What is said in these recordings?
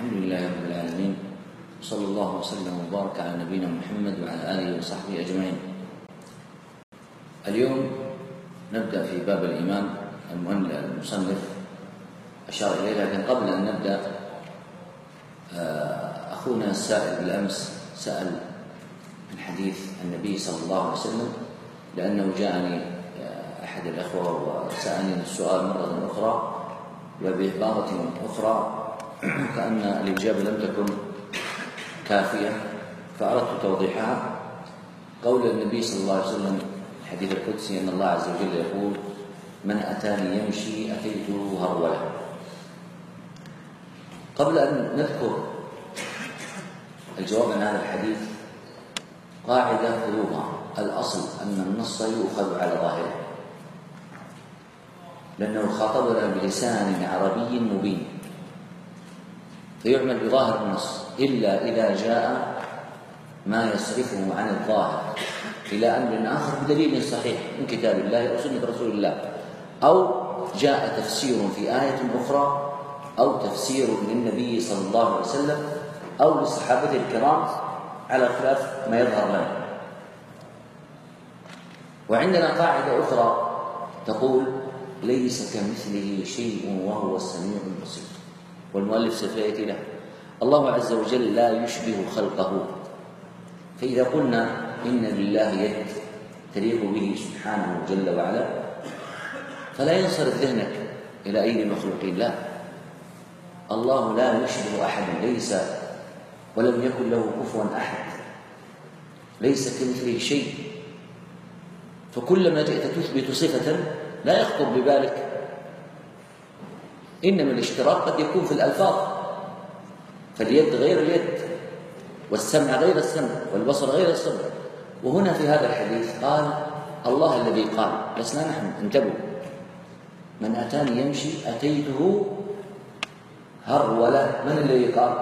الحمد لله رب العالمين، صلى الله وسلم وبارك على نبينا محمد وعلى آله وصحبه أجمعين. اليوم نبدأ في باب الإيمان. المصنف أشار إليه، لكن قبل أن نبدأ أخونا السائل بالأمس سأل عن حديث النبي صلى الله عليه وسلم، لأنه جاءني أحد الأخوة وسألني السؤال مرة أخرى وبعبارة أخرى كأن الإجابة لم تكن كافية، فأردت توضيحها. قول النبي صلى الله عليه وسلم الحديث القدسي أن الله عز وجل يقول: من أتاني يمشي أتيته هرولا. قبل أن نذكر الجواب عن هذا الحديث، قاعدة فروضة: الأصل أن النص يؤخذ على ظاهره، لأنه خاطبنا بلسان عربي مبين، فيعمل بظاهر النص إلا إذا جاء ما يصرفه عن الظاهر إلى أمر آخر بدليل صحيح من كتاب الله أو سنة رسول الله، أو جاء تفسير في آية أخرى، أو تفسير للنبي صلى الله عليه وسلم أو للصحابة الكرام على خلاف ما يظهر لنا. وعندنا قاعدة أخرى تقول: ليس كمثله شيء وهو السميع البصير. والمؤلف سوف يأتي له. الله عز وجل لا يشبه خلقه، فإذا قلنا إن لله يد تليق به سبحانه جل وعلا، فلا ينصرف ذهنك إلى أيدي المخلوقين، لا، الله لا يشبه أحدا، ليس ولم يكن له كفوا أحد، ليس كمثله شيء. فكلما جئت تثبت صفة لا يخطر ببالك، إنما الاشتراك قد يكون في الألفاظ، فاليد غير اليد، والسمع غير السمع، والبصر غير السمع. وهنا في هذا الحديث قال الله الذي قال، لسنا نحن. انتبهوا: من أتاني يمشي أتيته هرولا. من الذي قال؟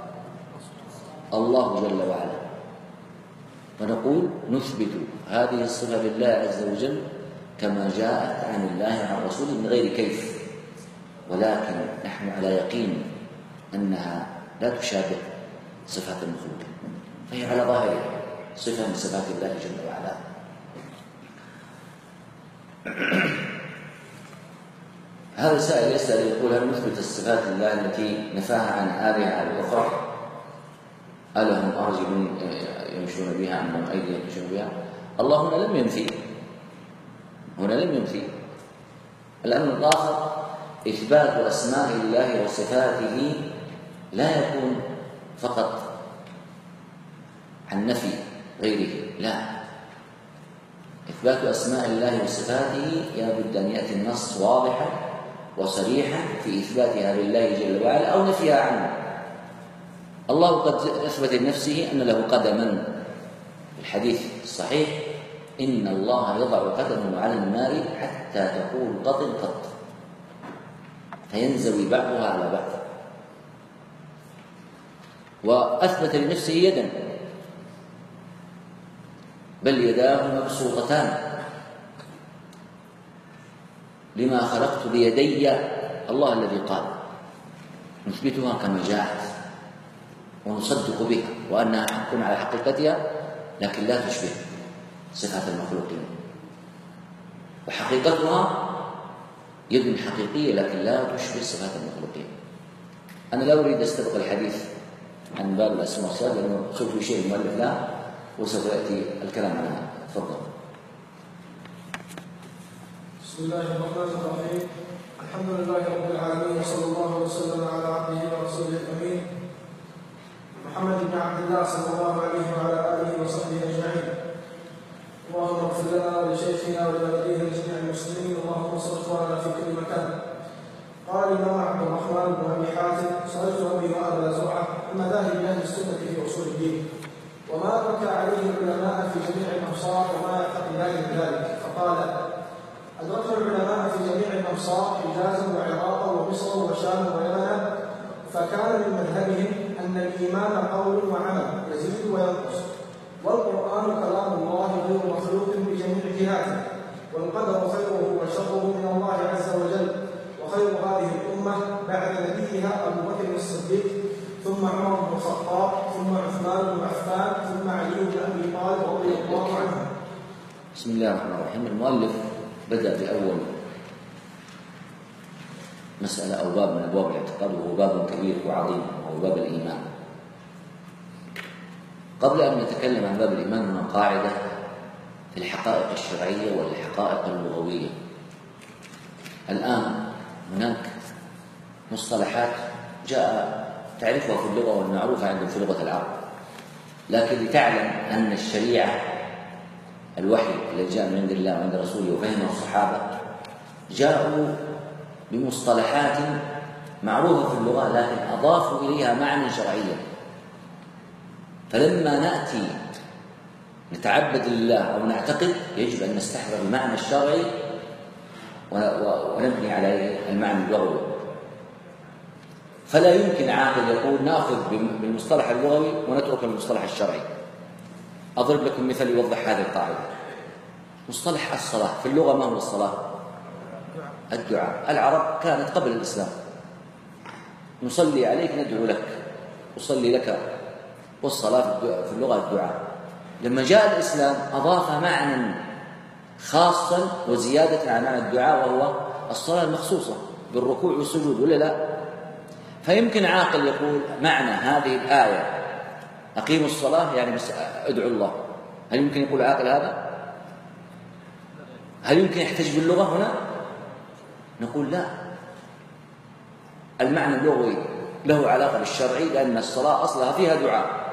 الله جل وعلا. ونقول نثبت هذه الصفة لله عز وجل كما جاءت عن الله عن رسوله من غير كيف، ولكن نحن على يقين أنها لا تشابه صفات المخلوقين، فهي على ظاهرها صفة من صفات الله جل وعلا. هذا السائل يسأل يقول: هل نثبت الصفات الله التي نفاها عن آلهة الأخرى؟ ألهم أرجل يمشون بها أم لهم أيدي يمشون بها؟ الله هنا لم ينفي، الأمر الآخر إثبات أسماء الله وصفاته لا يكون فقط عن نفي غيره، لا، إثبات أسماء الله وصفاته لابد أن يأتي النص واضحا وصريحا في إثباتها لله جل وعلا أو نفيها عنه. الله قد أثبت لنفسه أن له قدما، الحديث الصحيح: إن الله يضع قدمه على النار حتى تقول قط قط، فينزوي بعضها على بعض. وأثبت لنفسه يدا، بل يداه مبسوطتان، لما خلقت بيدي. الله الذي قال، نثبتها كما جاءت ونصدق بها وأنها حق على حقيقتها، لكن لا تشبه صفات المخلوقين، وحقيقتها يد حقيقية لكن لا تشبه صفات المخلوقين. أنا لا أريد أستبق الحديث عن باب الأسماء والصفات، لأنه سوف يشير المؤلف له وسوف يأتي الكلام عنها. تفضل. بسم الله الرحمن الرحيم. الحمد لله رب العالمين، وصلى الله وسلم على عبده ورسوله الأمين محمد بن عبد الله صلى الله عليه وعلى آله وصحبه أجمعين. اللهم اغفر لنا ولشيخنا ولوالديه ولجميع المسلمين، اللهم انصر اخواننا في كل مكان. قال الإمام عبد الرحمن بن أبي حاتم: سألت أبي وأبا زرعة عن مذاهب أهل السنة في أصول الدين، وما أدرك عليه العلماء في جميع الأمصار وما يعتقدان من ذلك، فقال: أدركت العلماء في جميع الأمصار، حجازا وعراقا ومصر وشام ويمنا، فكان من مذهبهم أن الإيمان قول وعمل يزيد وينقص، والقرآن كلام الله غير مخلوق بجميع جهاته، والقدر خيره وشره من الله عز وجل، وخير هذه الأمة بعد نبيها أبو بكر الصديق عمر بن الخطاب ثم عثمان بن عفان ثم علي بن ابي طالب رضي الله عنه. بسم الله الرحمن الرحيم. المؤلف بدأ بأول مسألة أو باب من أبواب الاعتقاد، وهو باب كبير وعظيم وهو باب الإيمان. قبل أن نتكلم عن باب الإيمان هنا قاعدة في الحقائق الشرعية والحقائق اللغوية. الآن هناك مصطلحات جاء تعرفها في اللغة والمعروفة عندهم في لغة العرب، لكن لتعلم أن الشريعة الوحي الذي جاء من عند الله وعند رسوله وفهمه الصحابة جاءوا بمصطلحات معروفة في اللغة لكن أضافوا إليها معنى شرعيا. فلما نأتي نتعبد لله أو نعتقد يجب أن نستحضر المعنى الشرعي ونبني عليه المعنى اللغوي. فلا يمكن عاقل يقول نأخذ بالمصطلح اللغوي ونترك المصطلح الشرعي. أضرب لكم مثال يوضح هذه القاعدة. مصطلح الصلاة في اللغة ما هو الصلاة؟ الدعاء. العرب كانت قبل الإسلام نصلي عليك ندعو لك، أصلي لك، والصلاة في اللغة الدعاء. لما جاء الإسلام أضاف معنى خاصا وزيادة على معنى الدعاء وهو الصلاة المخصوصة بالركوع والسجود، ولا لا؟ فيمكن عاقل يقول معنى هذه الآية أقيموا الصلاة يعني بس أدعو الله. هل يمكن يقول عاقل هذا؟ هل يمكن يحتج باللغة هنا؟ نقول لا، المعنى اللغوي له علاقة بالشرعي لأن الصلاة أصلها فيها دعاء،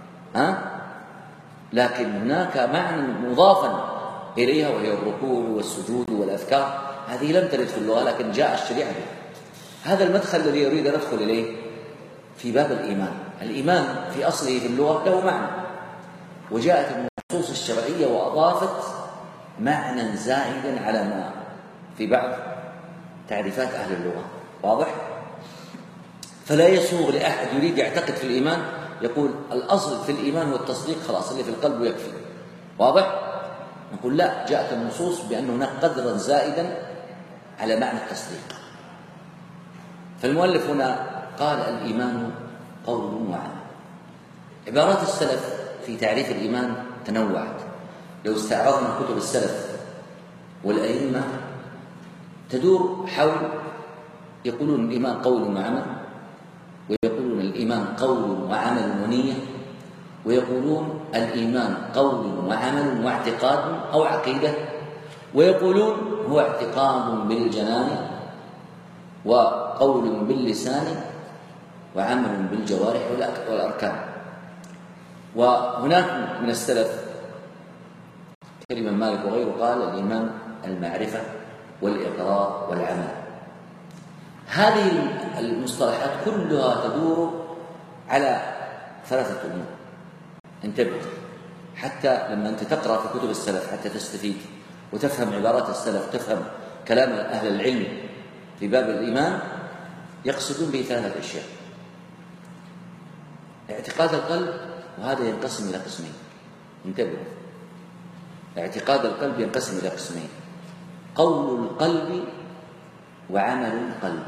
لكن هناك معنى مضافا إليها وهي الركوع والسجود والأذكار. هذه لم ترد في اللغة لكن جاء الشريعة به. هذا المدخل الذي يريد أن ندخل إليه في باب الإيمان. الإيمان في أصله في اللغة له معنى، وجاءت النصوص الشرعية وأضافت معنى زائدا على ما في بعض تعريفات أهل اللغة. واضح؟ فلا يسوغ لأحد يريد يعتقد في الإيمان يقول الأصل في الإيمان هو التصديق، خلاص اللي في القلب يكفي. واضح؟ نقول لا، جاءت النصوص بأن هناك قدرا زائدا على معنى التصديق. فالمؤلف هنا قال الإيمان قول وعمل. عبارات السلف في تعريف الإيمان تنوعت. لو استعرضنا كتب السلف والأئمة تدور حول يقولون الإيمان قول وعمل، ويقولون الإيمان قول وعمل ونية، ويقولون الإيمان قول وعمل واعتقاد أو عقيدة، ويقولون هو اعتقاد بالجنان وقول باللسان وعمل بالجوارح والأركان. وهناك من السلف كالإمام مالك وغيره قال الإيمان المعرفة والإقرار والعمل. هذه المصطلحات كلها تدور على ثلاثة أمور. انتبه حتى لما أنت تقرأ في كتب السلف حتى تستفيد وتفهم عبارات السلف، تفهم كلام أهل العلم في باب الإيمان، يقصدون به ثلاثة أشياء. اعتقاد القلب، وهذا ينقسم إلى قسمين. انتبهوا، اعتقاد القلب ينقسم إلى قسمين: قول القلب وعمل القلب.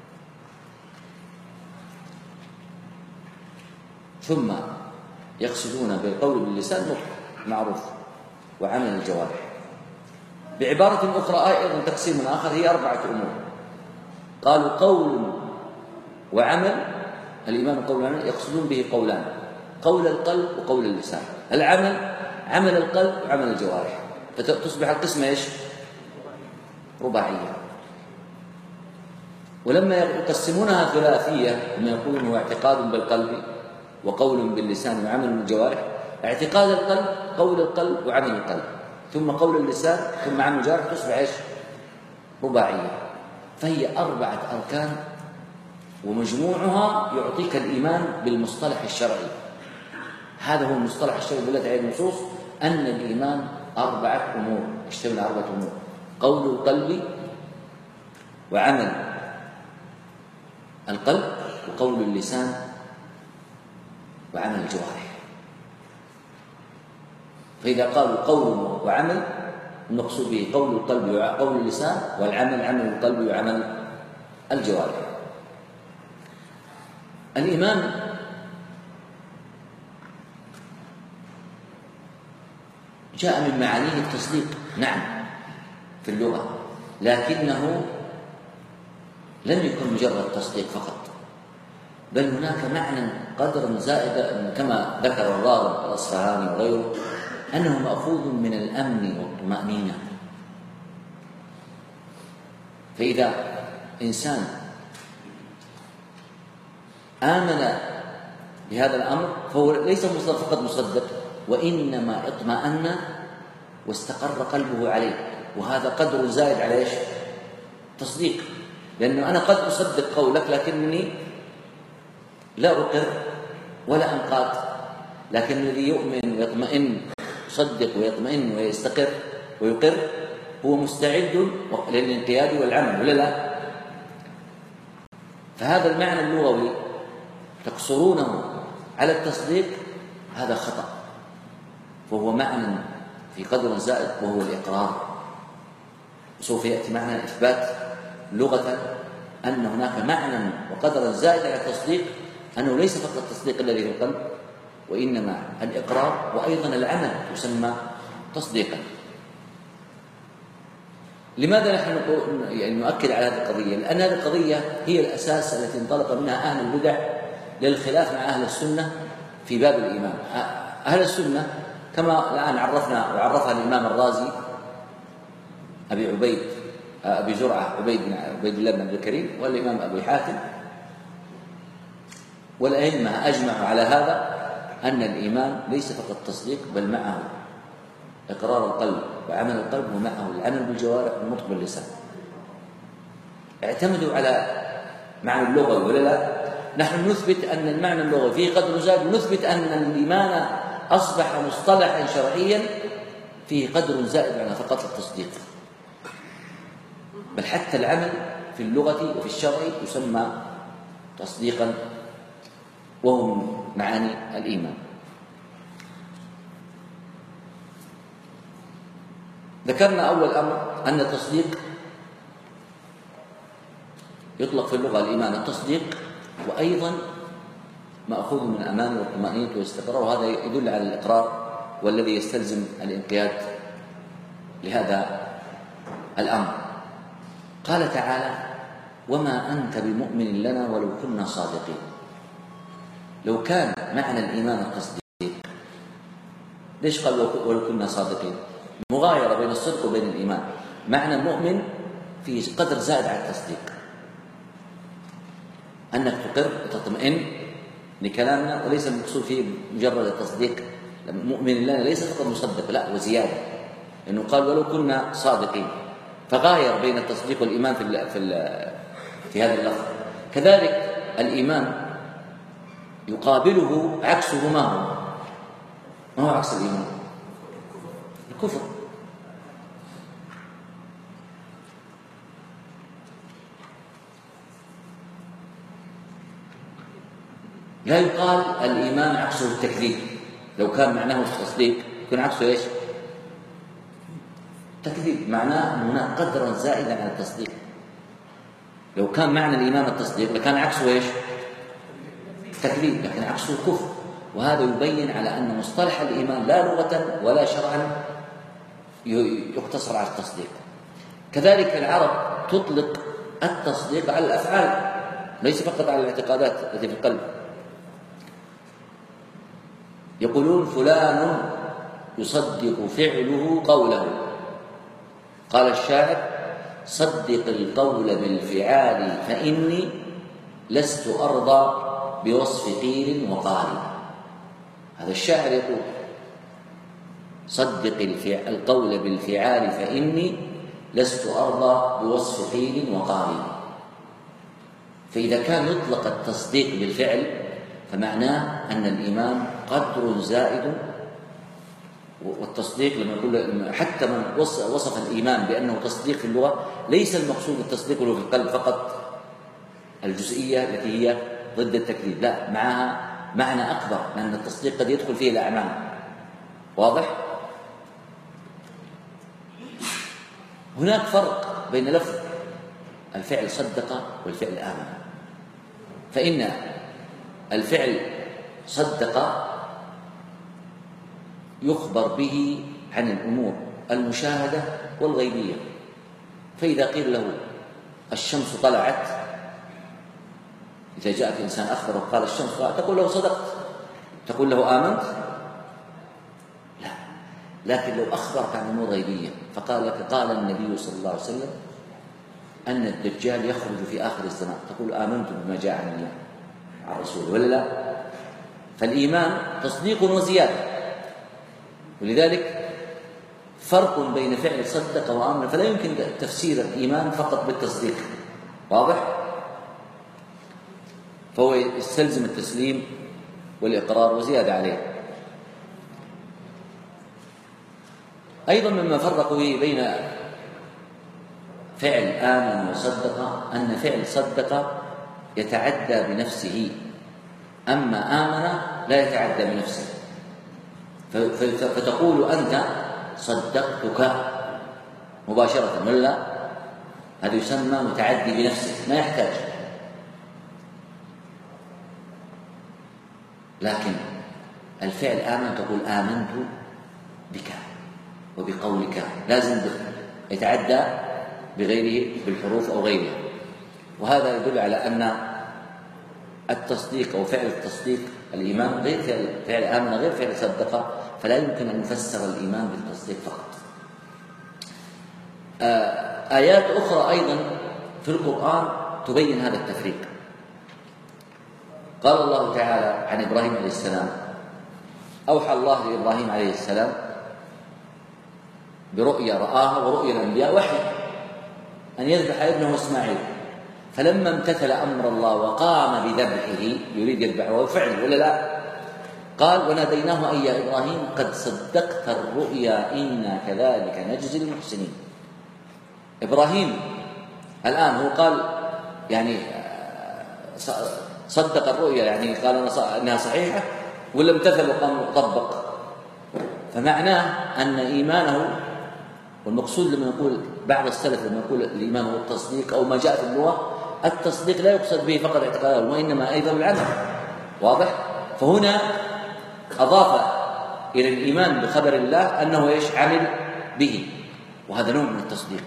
ثم يقصدون بالقول باللسان معروف، وعمل الجوارح. بعبارة أخرى أيضا تقسيم آخر هي أربعة أمور. قالوا قول وعمل، الإيمان قول وعمل، يقصدون به قولان: قول القلب وقول اللسان. العمل عمل القلب وعمل الجوارح، فتصبح القسمة إيش؟ رباعية. ولما يقسمونها ثلاثية لما يقولون هو اعتقاد بالقلب وقول باللسان وعمل بالجوارح، اعتقاد القلب قول القلب وعمل القلب ثم قول اللسان ثم عمل الجوارح، تصبح إيش؟ رباعية. فهي أربعة أركان ومجموعها يعطيك الإيمان بالمصطلح الشرعي. هذا هو المصطلح الشرعي الذي عليه النصوص أن الإيمان أربعة أمور، يشتمل على أربعة أمور: قول القلب وعمل القلب وقول اللسان وعمل الجوارح. فإذا قالوا قول وعمل المقصود به قول القلب وقول اللسان، والعمل عمل القلب وعمل الجوارح. الإيمان جاء من معانيه التصديق، نعم، في اللغة، لكنه لم يكن مجرد تصديق فقط، بل هناك معنى قدر زائد كما ذكر الراغب الأصفهاني وغيره أنه مأخوذ من الأمن والطمأنينة. فإذا إنسان آمن بهذا الأمر فهو ليس فقط مصدق، وإنما اطمأن واستقر قلبه عليه، وهذا قدر زائد على إيش؟ تصديق. لأنه أنا قد أصدق قولك لكنني لا أقر ولا أنقاد، لكن الذي يؤمن ويطمئن، يصدق ويطمئن ويستقر ويقر، هو مستعد للانقياد والعمل، ولا لا؟ فهذا المعنى اللغوي تقصرونه على التصديق، هذا خطأ، فهو معنى في قدر زائد وهو الإقرار. سوف يأتي معنا الإثبات لغة أن هناك معنى وقدرا زائد على التصديق، أنه ليس فقط التصديق الذي في القلب، وإنما الإقرار وأيضا العمل يسمى تصديقا. لماذا نحن نؤكد على هذه القضية؟ لأن هذه القضية هي الأساس التي انطلق منها أهل البدع للخلاف مع أهل السنة في باب الإيمان. أهل السنة كما الآن عرفنا وعرفها الإمام الرازي أبي زرعة عبيد الله بن عبد الكريم، والإمام أبي حاتم، والأئمة أجمعوا على هذا، أن الإيمان ليس فقط تصديق، بل معه إقرار القلب وعمل القلب، ومعه العمل بالجوارح والنطق باللسان. اعتمدوا على معنى اللغوي، ولا لا؟ نحن نثبت أن المعنى اللغوي فيه قدر زائد، ونثبت أن الإيمان أصبح مصطلحا شرعيا فيه قدر زائد على فقط التصديق، بل حتى العمل في اللغة وفي الشرع يسمى تصديقا، وهو من معاني الإيمان. ذكرنا أول أمر أن التصديق يطلق في اللغة الإيمان التصديق، وأيضا مأخوذ من الأمان والطمأنينة والاستقرار، وهذا يدل على الإقرار والذي يستلزم الانقياد لهذا الأمر. قال تعالى: وما أنت بمؤمن لنا ولو كنا صادقين. لو كان معنى الإيمان التصديق، ليش قال ولو كنا صادقين؟ مغايرة بين الصدق وبين الإيمان. معنى المؤمن في قدر زائد على التصديق، أنك تقر وتطمئن لكلامنا، وليس المقصود فيه مجرد التصديق. مؤمن لنا ليس فقط مصدق، لا، وزيادة، لأنه قال ولو كنا صادقين، فغاير بين التصديق والإيمان في هذا اللفظ. كذلك الإيمان يقابله عكسه، ما هو عكس الإيمان؟ الكفر. لا يقال الإيمان عكسه التكذيب. لو كان معناه التصديق يكون عكسه ايش؟ تكذيب. معناه أن هناك قدرا زائدا على التصديق. لو كان معنى الإيمان التصديق لكان عكسه ايش؟ تكذيب، لكن عكسه الكفر. وهذا يبين على أن مصطلح الإيمان لا لغة ولا شرعا يقتصر على التصديق. كذلك العرب تطلق التصديق على الأفعال، ليس فقط على الاعتقادات التي في القلب. يقولون فلان يصدق فعله قوله. قال الشاعر: صدق القول بالفعال فإني لست أرضى بوصف قيل وقال. هذا الشاعر يقول: صدق القول بالفعال فإني لست أرضى بوصف قيل وقال. فإذا كان يطلق التصديق بالفعل فمعناه أن الإيمان قدر زائد. والتصديق لما يقول حتى من وصف الإيمان بأنه تصديق في اللغة، ليس المقصود التصديق له في القلب فقط الجزئية التي هي ضد التكذيب، لا، معها معنى أكبر، لأن التصديق قد يدخل فيه الأعمال. واضح؟ هناك فرق بين لفظ الفعل صدق والفعل آمن. فإن الفعل صدق يخبر به عن الأمور المشاهدة والغيبية. فإذا قيل له الشمس طلعت، إذا جاءك إنسان أخبره قال الشمس طلعت، تقول له صدقت، تقول له آمنت؟ لا. لكن لو أخبرك عن أمور غيبية فقال لك قال النبي صلى الله عليه وسلم أن الدجال يخرج في آخر الزمان، تقول آمنت بما جاء عن الله عن رسوله ولا لا؟ فالإيمان تصديق وزيادة، ولذلك فرق بين فعل صدق وآمن، فلا يمكن تفسير الإيمان فقط بالتصديق، واضح؟ فهو يستلزم التسليم والإقرار وزيادة عليه. أيضا مما فرقوا به بين فعل آمن وصدق أن فعل صدق يتعدى بنفسه، أما آمن لا يتعدى بنفسه، فتقول أنت صدقتك مباشرة ولا؟ هذا يسمى متعدي بنفسه، ما يحتاج. لكن الفعل آمن تقول آمنت بك وبقولك، لازم يتعدى بغيره بالحروف أو غيرها. وهذا يدل على أن التصديق أو فعل التصديق الإيمان غير فعل آمن غير فعل صدق، فلا يمكن أن نفسر الإيمان بالتصديق فقط. آيات أخرى أيضا في القرآن تبين هذا التفريق. قال الله تعالى عن إبراهيم عليه السلام: أوحى الله لإبراهيم عليه السلام برؤيا رآها، ورؤيا الأنبياء وحي، أن يذبح ابنه إسماعيل، فلما امتثل أمر الله وقام بذبحه يريد يذبحه وفعل ولا لا؟ قال: وناديناه أي يا إبراهيم قد صدقت الرؤيا إنا كذلك نجزي المحسنين. إبراهيم الآن هو قال يعني صدق الرؤيا، يعني قال أنها صحيحة، ولا امتثل وقام وطبق؟ فمعناه أن إيمانه، والمقصود لما يقول بعض السلف لما يقول الإيمان هو التصديق أو ما جاء في اللغة، التصديق لا يقصد به فقط اعتقادا، وإنما أيضا العمل، واضح؟ فهنا أضاف إلى الإيمان بخبر الله أنه إيش؟ عمل به، وهذا نوع من التصديق.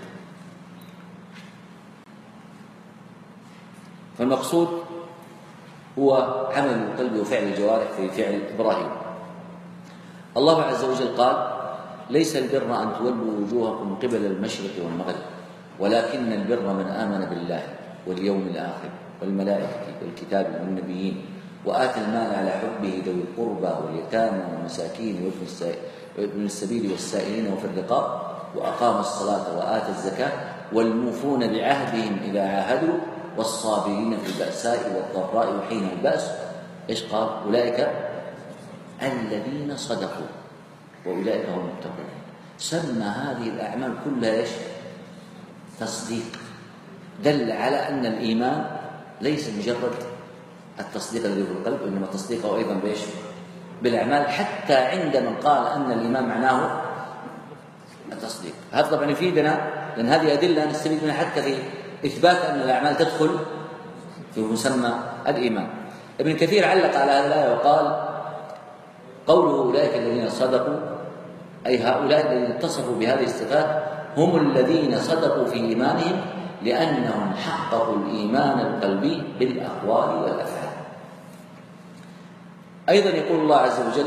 فالمقصود هو عمل القلب وفعل الجوارح في فعل إبراهيم. الله عز وجل قال: ليس البر أن تولوا وجوهكم قبل المشرق والمغرب، ولكن البر من آمن بالله واليوم الآخر والملائكة والكتاب والنبيين وآتى المال على حبه ذوي القربى واليتامى والمساكين وابن السبيل والسائلين وفي الرقاب وأقام الصلاة وآتى الزكاة والموفون بعهدهم إذا عاهدوا والصابرين في البأساء والضراء وحين البأس. إيش قال؟ أولئك الذين صدقوا وأولئك هم المتقون. سمى هذه الأعمال كلها إيش؟ تصديق، دل على أن الإيمان ليس مجرد التصديق الذي في القلب، وإنما تصديقه أيضا بإيش؟ بالأعمال، حتى عند من قال أن الإيمان معناه التصديق. هذا طبعا يفيدنا، لأن هذه أدلة نستفيد منها حتى في إثبات أن الأعمال تدخل في مسمى الإيمان. ابن كثير علق على هذه الآية وقال: قوله أولئك الذين صدقوا، أي هؤلاء الذين اتصفوا بهذه الصفات هم الذين صدقوا في إيمانهم لأنهم حققوا الإيمان القلبي بالأقوال والأفعال. أيضا يقول الله عز وجل: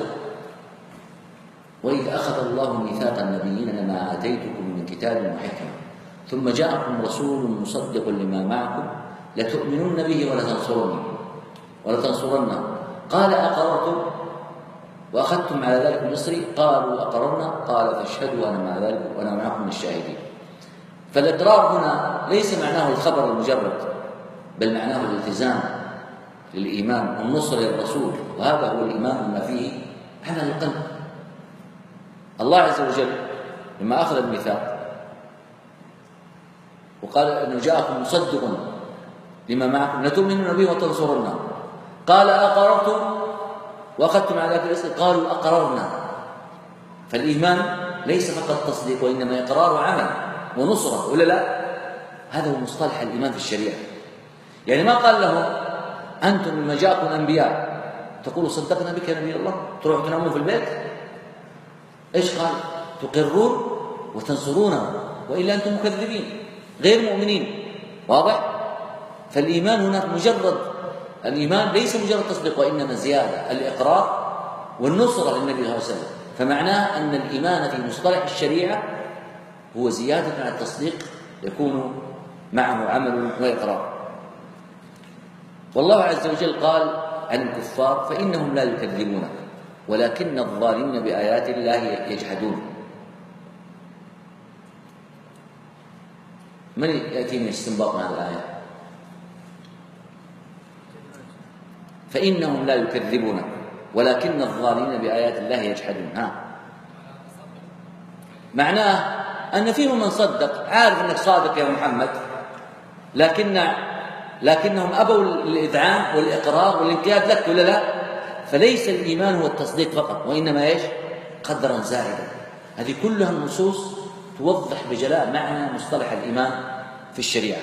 وإذ أخذ الله ميثاق النبيين لما آتيتكم من كتاب وحكمة ثم جاءكم رسول مصدق لما معكم لتؤمنن به ولتنصرنه قال: أقررتم وأخذتم على ذلك مصري؟ قالوا: أقررنا. قال: فاشهدوا أنا مع ذلك وأنا معكم من الشاهدين. فالإقرار هنا ليس معناه الخبر المجرد، بل معناه الالتزام للإيمان والنصر للرسول، وهذا هو الإيمان بما فيه عمل القلب. الله عز وجل لما أخذ الميثاق وقال إنه جاءكم مصدق لما معكم لتؤمنون به وتنصرونه، قال: أقررتم وأخذتم على ذلك الاسم؟ قالوا: أقررنا. فالإيمان ليس فقط تصديق، وإنما إقرار وعمل ونصرة، ولا لا؟ هذا هو مصطلح الإيمان في الشريعة. يعني ما قال لهم: أنتم لما جاءكم الأنبياء تقولوا صدقنا بك يا نبي الله، تروحوا تنامون في البيت. إيش قال؟ تقرون وتنصرونه، وإلا أنتم مكذبين غير مؤمنين. واضح؟ فالإيمان هناك مجرد الإيمان ليس مجرد تصديق، وإنما زيادة الإقرار والنصرة للنبي صلى الله عليه وسلم. فمعناه أن الإيمان في مصطلح الشريعة هو زيادة على التصديق يكون معه عمل وإقرار. والله عز وجل قال عن الكفار: فإنهم لا يكذبونك ولكن الظالمين بآيات الله يجحدون. من يأتيني استنباط من هذه الآية؟ فإنهم لا يكذبونك ولكن الظالمين بآيات الله يجحدون. معناه أن فيهم من صدق، عارف أنك صادق يا محمد، لكنهم أبوا الإذعان والإقرار والانقياد لك، ولا لا؟ فليس الإيمان هو التصديق فقط، وإنما إيش؟ قدرا زائدا. هذه كلها النصوص توضح بجلاء معنى مصطلح الإيمان في الشريعة.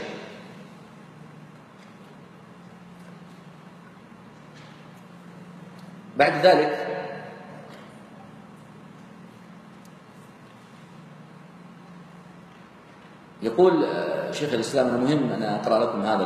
بعد ذلك يقول شيخ الإسلام، المهم أنا أقرأ لكم هذا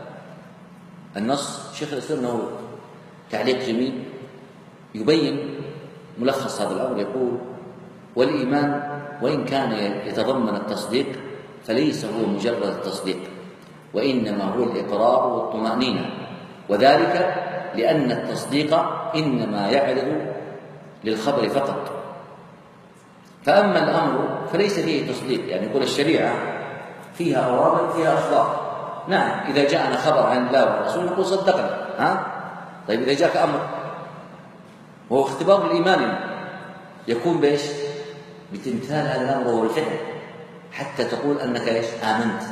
النص. شيخ الإسلام له تعليق جميل يبين ملخص هذا الأمر. يقول: والإيمان وإن كان يتضمن التصديق فليس هو مجرد التصديق، وإنما هو الإقرار والطمأنينة، وذلك لأن التصديق إنما يعرض للخبر فقط، فأما الأمر فليس فيه تصديق. يعني يقول الشريعة فيها أوامر فيها أخبار. نعم، إذا جاءنا خبر عن الله والرسول نقول صدقنا. طيب إذا جاءك أمر وهو اختبار الإيمان يكون بإيش؟ بتمثال هذا الأمر وهو الفعل، حتى تقول أنك إيش؟ آمنت.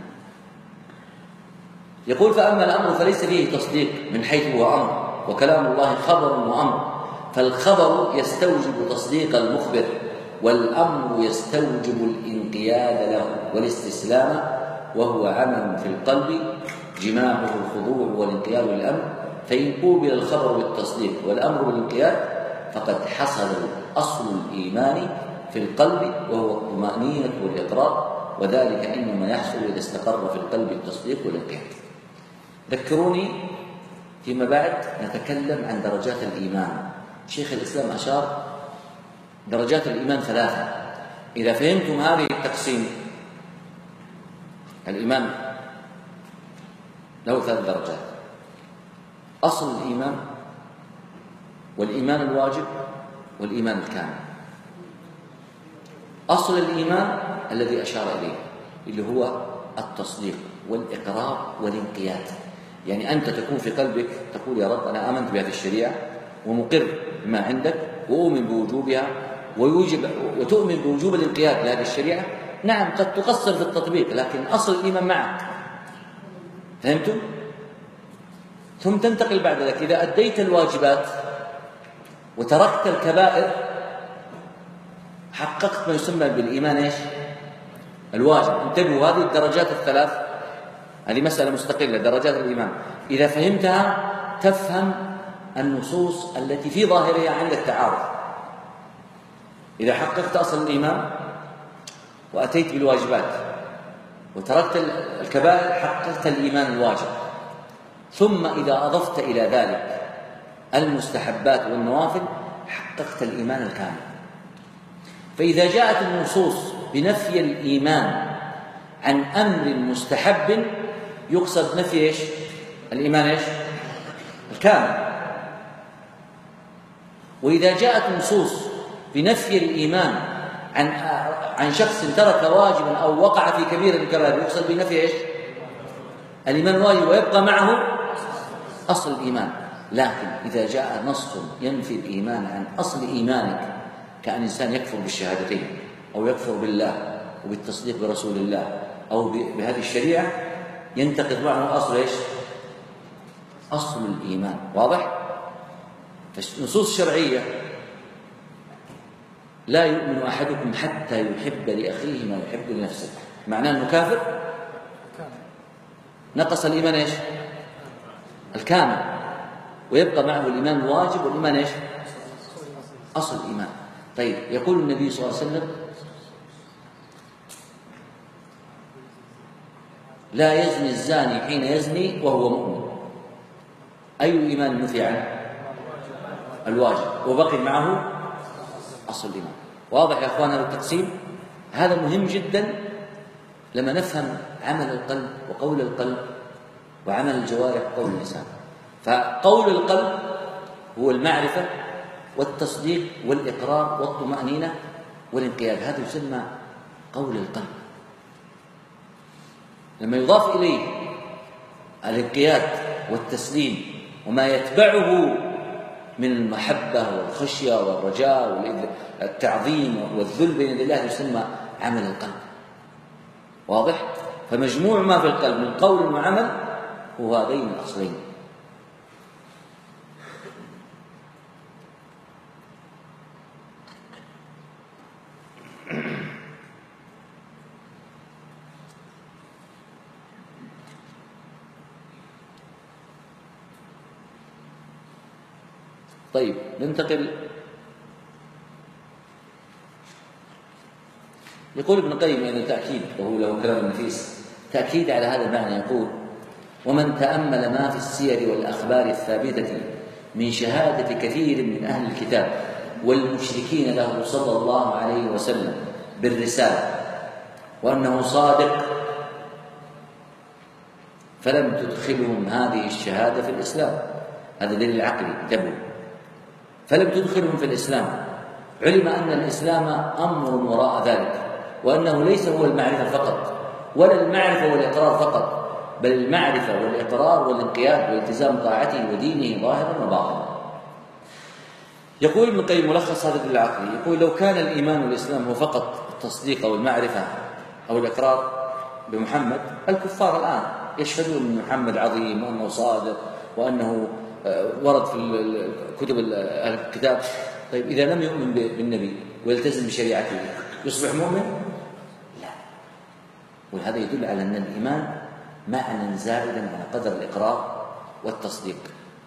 يقول: فأما الأمر فليس فيه تصديق من حيث هو أمر، وكلام الله خبر وأمر، فالخبر يستوجب تصديق المخبر، والأمر يستوجب الانقياد له والاستسلام، وهو عمل في القلب جماعه الخضوع والانقياد للأمر. فإن قوبل الخبر بالتصديق والأمر بالانقياد فقد حصل أصل الإيمان في القلب، وهو الطمأنينة والإقرار، وذلك إنما يحصل إذا استقر في القلب التصديق والانقياد. ذكروني فيما بعد نتكلم عن درجات الإيمان. شيخ الإسلام أشار درجات الإيمان 3. إذا فهمتم هذه التقسيم، الإيمان له 3 درجات: أصل الإيمان، والإيمان الواجب، والإيمان الكامل. أصل الإيمان الذي أشار إليه اللي هو التصديق والإقرار والانقياد. يعني أنت تكون في قلبك تقول: يا رب أنا آمنت بهذه الشريعة ومقر بما عندك وأؤمن بوجوبها، وتؤمن بوجوب الانقياد لهذه الشريعة. نعم، قد تقصر في التطبيق، لكن أصل الإيمان معك. فهمتم؟ ثم تنتقل بعد ذلك إذا أديت الواجبات وتركت الكبائر حققت ما يسمى بالإيمان إيش؟ الواجب. انتبهوا، هذه الدرجات ال3 هذه مسألة مستقلة، درجات الإيمان. إذا فهمتها تفهم النصوص التي في ظاهرها عندك تعارض. إذا حققت أصل الإيمان وأتيت بالواجبات وتركت الكبائر حققت الإيمان الواجب. ثم إذا أضفت إلى ذلك المستحبات والنوافل حققت الإيمان الكامل. فإذا جاءت النصوص بنفي الإيمان عن أمر مستحب يقصد نفي إيش؟ الإيمان إيش؟ الكامل. وإذا جاءت نصوص بنفي الإيمان عن شخص ترك واجبا أو وقع في كبيرة الكبائر يقصد بنفي إيش؟ الإيمان الواجب، ويبقى معه أصل الإيمان. لكن إذا جاء نص ينفي الإيمان عن أصل إيمانك، كأن إنسان يكفر بالشهادتين أو يكفر بالله وبالتصديق برسول الله أو بهذه الشريعة، ينتقد معه أصل إيش؟ أصل الإيمان. واضح؟ فالنصوص الشرعية: لا يؤمن أحدكم حتى يحب لأخيه ما يحب لنفسه، معناه أنه كافر، نقص الإيمان إيش؟ الكامل، ويبقى معه الإيمان الواجب والإيمان إيش؟ أصل الإيمان. طيب يقول النبي صلى الله عليه وسلم: لا يزني الزاني حين يزني وهو مؤمن. أي الإيمان نفي عنه؟ الواجب، وبقي معه أصل الإيمان. واضح يا أخوان هذا التقسيم؟ هذا مهم جدا لما نفهم عمل القلب وقول القلب وعمل الجوارح وقول اللسان. فقول القلب هو المعرفة والتصديق والإقرار والطمأنينة والانقياد، هذا يسمى قول القلب. لما يضاف إليه الانقياد والتسليم وما يتبعه من المحبة والخشية والرجاء والتعظيم والذل بين يدي الله يسمى عمل القلب. واضح؟ فمجموع ما في القلب من قول وعمل هو هذين الأصلين. طيب ننتقل. يقول ابن القيم يعني تأكيد، وهو له كلام نفيس تأكيد على هذا المعنى، يقول: ومن تأمل ما في السير والأخبار الثابتة من شهادة كثير من أهل الكتاب والمشركين له صلى الله عليه وسلم بالرسالة وأنه صادق، فلم تدخلهم هذه الشهادة في الإسلام. هذا دليل عقلي انتبهوا. فلم تدخلهم في الإسلام، علم أن الإسلام أمر وراء ذلك، وأنه ليس هو المعرفة فقط ولا المعرفة والإقرار فقط، بل المعرفة والإقرار والانقياد والتزام طاعته ودينه ظاهرا وباطنا. يقول ابن القيم ملخص هذا العقل، يقول: لو كان الإيمان والإسلام هو فقط التصديق أو المعرفة أو الإقرار بمحمد، الكفار الآن يشهدون أن محمد عظيم وأنه صادق وأنه ورد في كتب الكتاب. طيب إذا لم يؤمن بالنبي ويلتزم بشريعته يصبح مؤمن؟ لا. وهذا يدل على أن الإيمان معنى زائدا على قدر الإقرار والتصديق.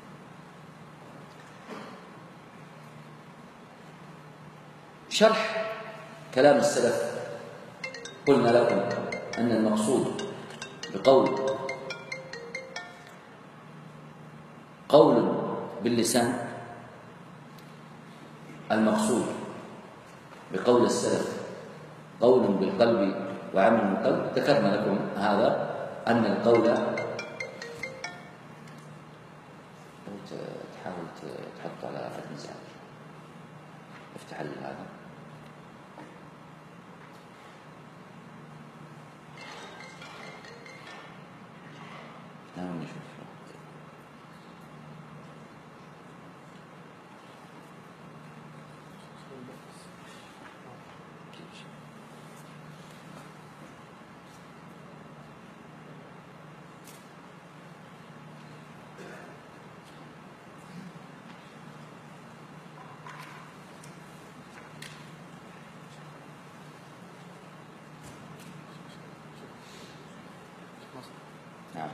شرح كلام السلف: قلنا لكم أن المقصود بقول قول باللسان، المقصود بقول السلف قول بالقلب وعمل بالقلب. ذكرنا لكم هذا أن القول، تحاول تحط على الميزان، افتح هذا. نعم نشوف. نعم.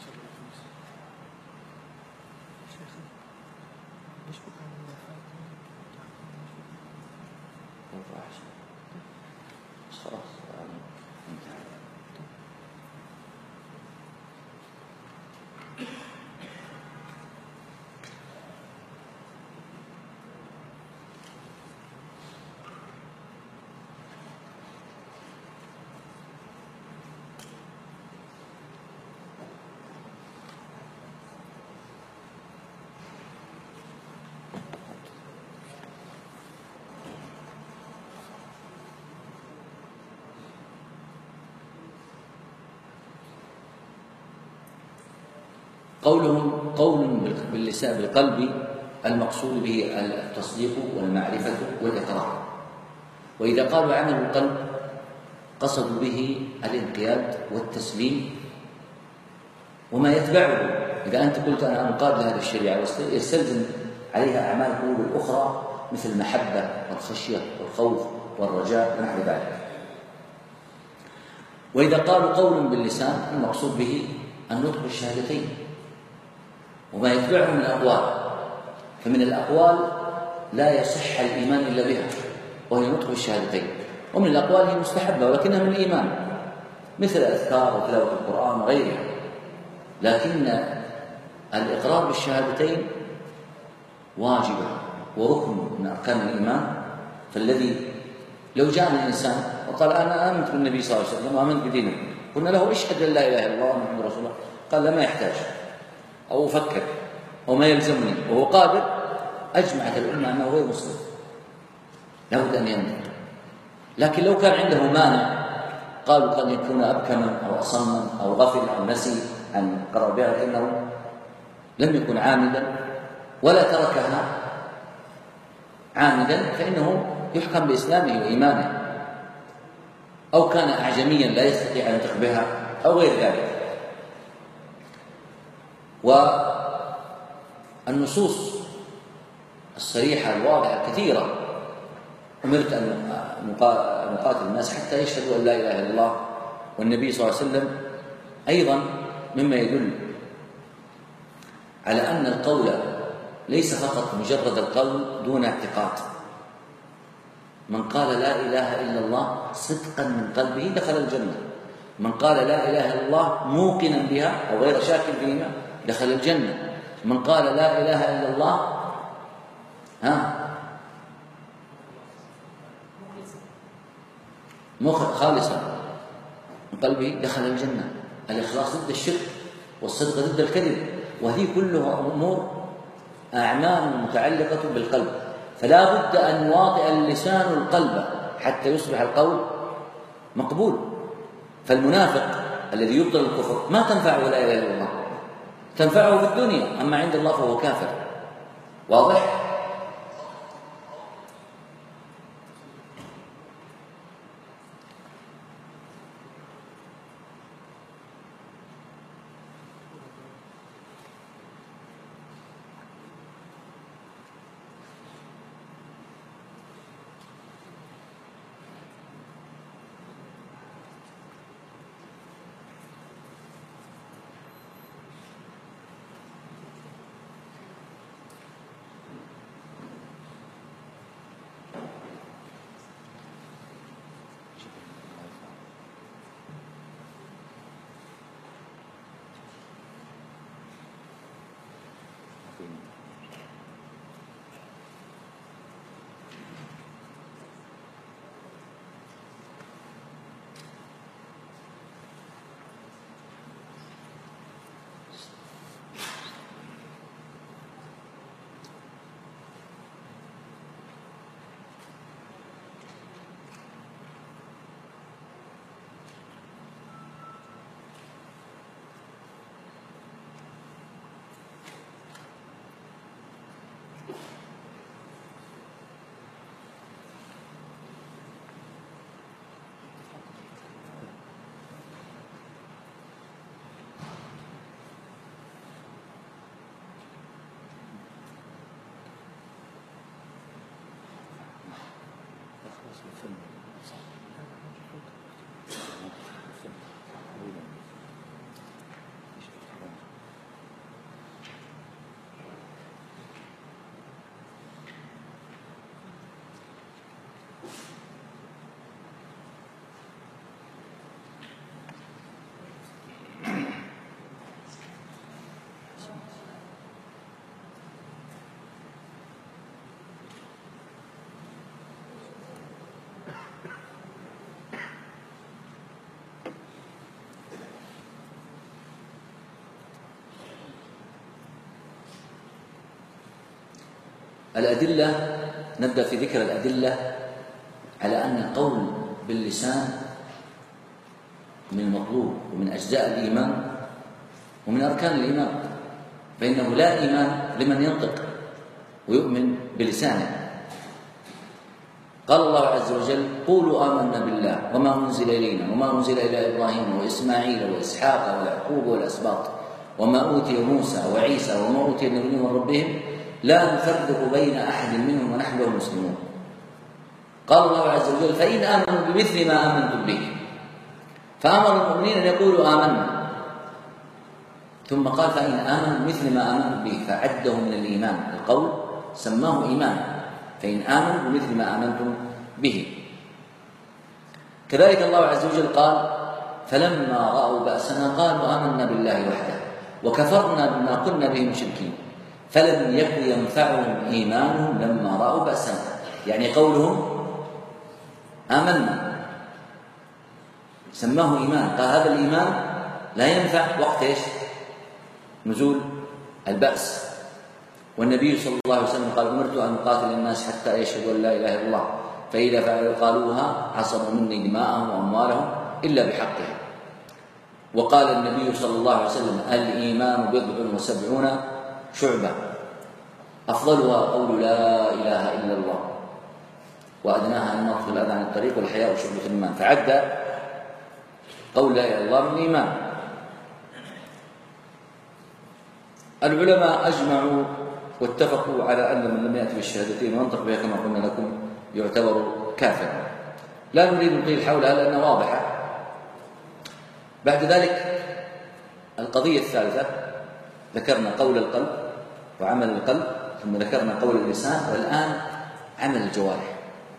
قولهم قول باللسان بالقلب، المقصود به التصديق والمعرفة والإقرار. وإذا قالوا عمل القلب قصدوا به الانقياد والتسليم وما يتبعه. إذا أنت قلت أنا أنقاد لهذه الشريعة يستلزم عليها أعمال القلوب الأخرى مثل المحبة والخشية والخوف والرجاء ونحو ذلك. وإذا قالوا قول باللسان المقصود به النطق بالشهادتين وما يتبعه من الأقوال، فمن الأقوال لا يصح الإيمان إلا بها، وهي نطق بالشهادتين. ومن الأقوال هي مستحبة ولكنها من الإيمان، مثل الأذكار وتلاوة القرآن وغيرها. لكن الإقرار بالشهادتين واجبة وركن من أركان الإيمان. فالذي لو جاءنا إنسان وقال أنا آمنت بالنبي صلى الله عليه وسلم وآمنت بدينه، قلنا له اشهد أن لا إله إلا الله محمد رسول الله، قال لا ما يحتاج أو أفكر أو ما يلزمني وهو قادر، أجمعت الأمة أنه غير مسلم، لابد أن ينطق. لكن لو كان عنده مانع، قالوا قد يكون أبكما أو أصما أو غفل أو نسي عن قرار بها لأنه لم يكن عامدا ولا تركها عامدا، فإنه يحكم بإسلامه وإيمانه. أو كان أعجميا لا يستطيع أن ينطق بها أو غير ذلك. والنصوص الصريحة الواضحة كثيرة. أمرت أن نقاتل الناس حتى يشهدوا أن لا إله إلا الله. والنبي صلى الله عليه وسلم أيضا مما يدل على أن القول ليس فقط مجرد القول دون اعتقاد. من قال لا إله إلا الله صدقا من قلبه دخل الجنة. من قال لا إله إلا الله موقنا بها أو غير شاك فيها دخل الجنة. من قال لا إله إلا الله خالصا من قلبه دخل الجنة. الإخلاص ضد الشرك والصدق ضد الكذب، وهذه كلها أمور أعمال متعلقة بالقلب. فلا بد أن يواطئ اللسان القلب حتى يصبح القول مقبول. فالمنافق الذي يبطل الكفر ما تنفعه لا إله إلا الله، تنفعه في الدنيا، أما عند الله فهو كافر. واضح؟ الأدلة، نبدأ في ذكر الأدلة على أن القول باللسان من المطلوب ومن أجزاء الإيمان ومن أركان الإيمان، فإنه لا إيمان لمن ينطق ويؤمن بلسانه. قال الله عز وجل: قولوا آمنا بالله وما أنزل إلينا وما أنزل إلى إبراهيم وإسماعيل وإسحاق ويعقوب والأسباط وما أوتي موسى وعيسى وما أوتي النبيون من ربهم لا نفرق بين أحد منهم ونحن له مسلمون. قال الله عز وجل: فإن آمنوا بمثل ما آمنتم به. فأمر المؤمنين أن يقولوا آمنا، ثم قال: فإن آمنوا بمثل ما آمنتم به، فعده من الإيمان. القول سماه إيمان. فإن آمنوا بمثل ما آمنتم به. كذلك الله عز وجل قال: فلما رأوا بأسنا قالوا آمنا بالله وحده وكفرنا بما كنا به مشركين فلم يكن ينفعهم إيمانهم لما رأوا بأسنا. يعني قولهم آمنا سماه إيمان، قال هذا الإيمان لا ينفع وقت إيش؟ نزول البأس. والنبي صلى الله عليه وسلم قال: أمرت أن أقاتل الناس حتى يشهدوا أن لا إله إلا الله فإذا فعلوا قالوها عصموا مني دماءهم وأموالهم إلا بحقها. وقال النبي صلى الله عليه وسلم: الإيمان 70 شعبة أفضلها قول لا إله إلا الله وأدناها أن نطفئ الأذى عن الطريق والحياء شعبة الإيمان. فعد قول لا إله إلا الله من الإيمان. العلماء أجمعوا واتفقوا على أن من لم يأتي بالشهادتين وينطق بها كما قلنا لكم يعتبر كافرا. لا نريد نطيل حولها لأنها واضحة. بعد ذلك القضية الثالثة، ذكرنا قول القلب وعمل القلب، ثم ذكرنا قول اللسان، والآن عمل الجوارح.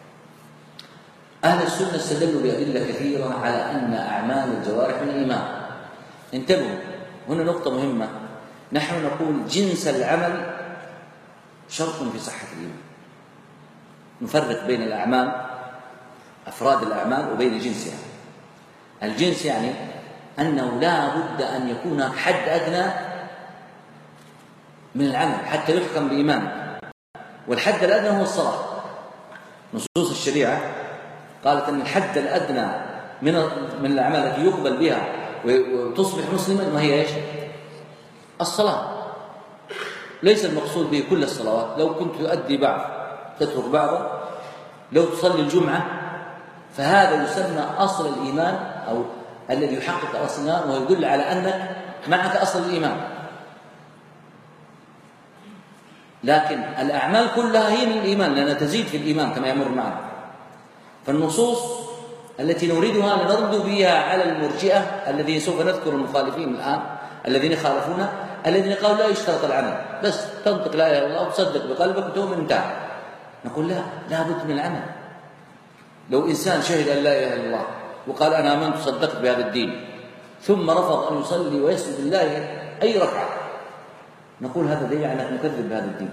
أهل السنة استدلوا بأدلة كثيرة على أن أعمال الجوارح من الإيمان. انتبهوا، هنا نقطة مهمة. نحن نقول جنس العمل شرط في صحة الإيمان. نفرق بين الأعمال، أفراد الأعمال، وبين جنسها. الجنس يعني أنه لا بد أن يكون حد أدنى من العمل حتى يحكم بإيمان، والحد الأدنى هو الصلاة. نصوص الشريعة قالت أن الحد الأدنى من الأعمال التي يقبل بها وتصبح مسلما ما هي إيش؟ الصلاة. ليس المقصود به كل الصلوات، لو كنت تؤدي بعض تترك بعضا، لو تصلي الجمعة، فهذا يسمى أصل الإيمان أو الذي يحقق أصل الإيمان، ويدل على أنك معك أصل الإيمان. لكن الأعمال كلها هي من الإيمان لأنها تزيد في الإيمان كما يمر معنا. فالنصوص التي نريدها لنرد بها على المرجئة الذين سوف نذكر المخالفين الآن الذين خالفونا، الذين قالوا لا يشترط العمل، بس تنطق لا إله إلا الله وتصدق بقلبك وتؤمن انتهى. نقول لا بد من العمل. لو إنسان شهد أن لا إله إلا الله وقال أنا آمنت وصدقت بهذا الدين ثم رفض أن يصلي ويسجد لله أي ركعة، نقول هذا دليل على أنك مكذب بهذا الدين.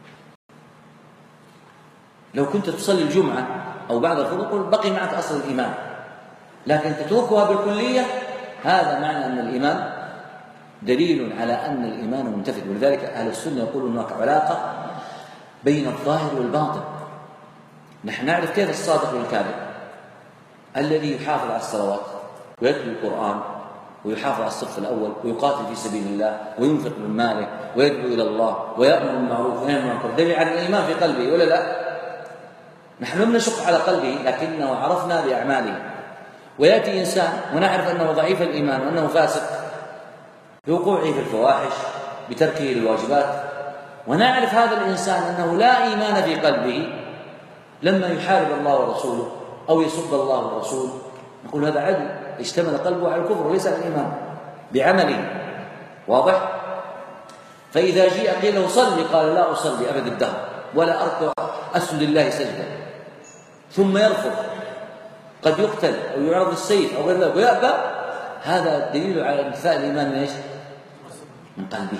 لو كنت تصلي الجمعة أو بعض الفروض بقي معك أصل الإيمان، لكن تتركها بالكلية، هذا معنى أن الإيمان دليل على أن الإيمان منتفد. ولذلك أهل السنة يقولون هناك علاقة بين الظاهر والباطن. نحن نعرف كيف الصادق والكاذب. الذي يحافظ على الصلوات ويتلو القرآن ويحافظ على الصف الأول ويقاتل في سبيل الله وينفق من ماله ويدعو إلى الله ويأمر بالمعروف وينهى عن المنكر، دليل على الإيمان في قلبه ولا لا؟ نحن لم نشق على قلبه لكنه عرفنا بأعماله. ويأتي إنسان ونعرف أنه ضعيف الإيمان وأنه فاسق بوقوعه في الفواحش بتركه للواجبات، ونعرف هذا الإنسان أنه لا إيمان في قلبه، لما يحارب الله ورسوله أو يسب الله ورسوله نقول هذا عدل، اشتمل قلبه على الكفر وليس على الإيمان بعمله. واضح؟ فإذا جاء قيل له صلي قال لا أصلي أبد الدهر ولا أركع أسجد لله سجدا، ثم يرفض، قد يقتل أو يعرض السيف أو غير ذلك ويأبى، هذا دليل على انتفاء الإيمان من إيش؟ من قلبه.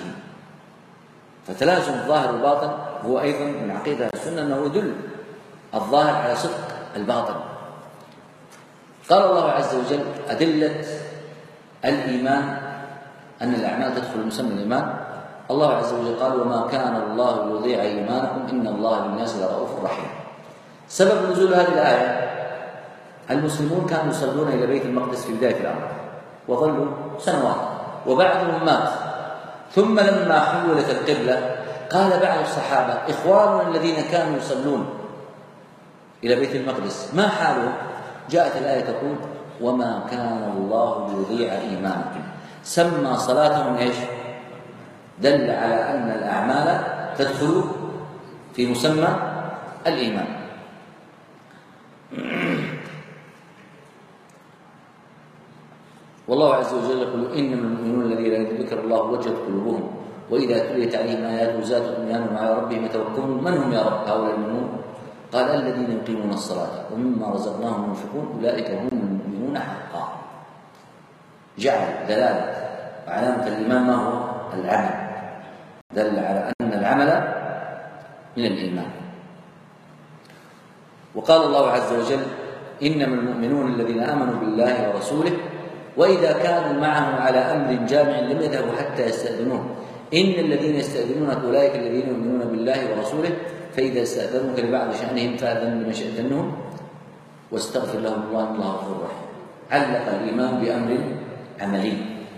فتلازم الظاهر والباطن هو أيضا من عقيدة السنة أنه يدل الظاهر على صدق الباطن. قال الله عز وجل أدلة الإيمان أن الأعمال تدخل مسمى الإيمان. الله عز وجل قال وما كان الله ليضيع إيمانكم إن الله بالناس لرؤوف رحيم. سبب نزول هذه الآية المسلمون كانوا يصلون إلى بيت المقدس في بداية الأمر وظلوا سنوات وبعضهم مات، ثم لما حولت القبلة قال بعض الصحابة إخواننا الذين كانوا يصلون إلى بيت المقدس ما حالهم؟ جاءت الآية تقول وما كان الله ليضيع إيمانكم، سمى صلاتهم إيش؟ دل على أن الأعمال تدخل في مسمى الإيمان. والله عز وجل يقول إنما المؤمنون الذين إذا ذكر الله وجلت قلوبهم وإذا تليت عليهم آياته زادتهم إيمانا وعلى ربهم يتوكلون. من هم يا رب هؤلاء المؤمنون؟ قال الذين يقيمون الصلاة ومما رزقناهم ينفقون أولئك هم المؤمنون حقا. جعل دلالة وعلامة الإيمان ما هو؟ العمل، دل على أن العمل من الإيمان. وقال الله عز وجل إنما المؤمنون الذين آمنوا بالله ورسوله وإذا كانوا معه على أمر جامع لم يذهبوا حتى يستأذنوه إن الذين يستأذنونك أولئك الذين يؤمنون بالله ورسوله فإذا استأذنوك لبعض شأنهم فأذن لمن شئت منهم واستغفر لهم الله إن الله غفور رحيم. علق الإيمان بأمر عملي.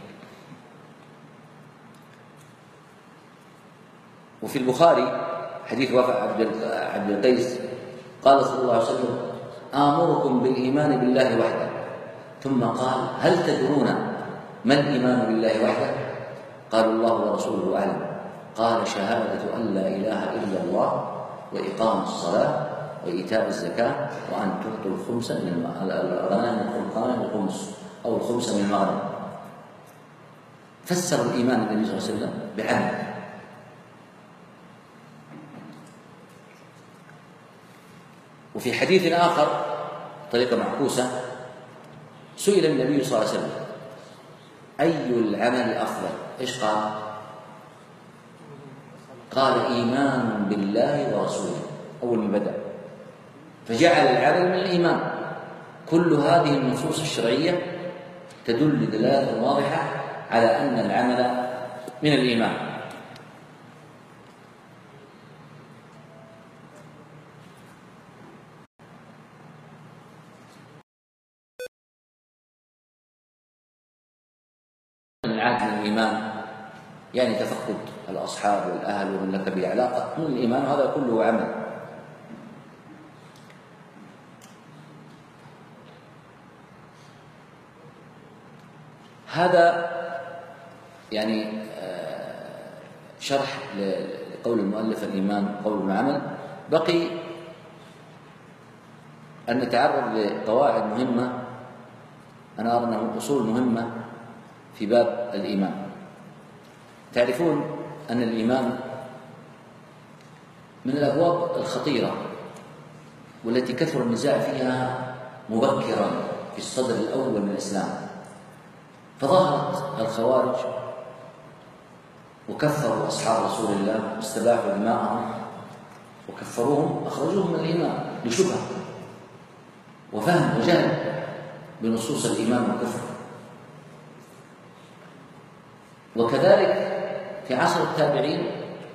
وفي البخاري حديث وفاء عبد القيس قال صلى الله عليه وسلم آمركم بالإيمان بالله وحده، ثم قال هل تدرون ما الإيمان بالله وحده؟ قالوا الله ورسوله أعلم. قال شهادة أن لا إله إلا الله وإقام الصلاة وإيتاء الزكاة وأن تعطوا الخمس من الغنائم الخمس أو الخمس من المغنم. فسر الإيمان النبي صلى الله عليه وسلم بعمل. وفي حديث آخر طريقة معكوسة سئل النبي صلى الله عليه وسلم أي العمل أفضل؟ إيش قال؟ قال إيمان بالله ورسوله أول ما بدأ، فجعل العمل من الإيمان. كل هذه النصوص الشرعية تدل دلالة واضحة على أن العمل من الإيمان. العهد من الإيمان يعني تفقد الأصحاب والأهل ومن لك به علاقة من الإيمان، وهذا كله عمل. هذا يعني شرح لقول المؤلف الإيمان قول وعمل. بقي أن نتعرض لقواعد مهمة أنا أرى أنها أصول مهمة في باب الإيمان. تعرفون أن الإيمان من الأبواب الخطيرة والتي كثر النزاع فيها مبكرا في الصدر الأول من الإسلام، فظهرت الخوارج وكفروا أصحاب رسول الله واستباحوا دماءهم وكفروهم، أخرجوهم من الإيمان لشبهة وفهم وجهل بنصوص الإيمان والكفر. وكذلك في عصر التابعين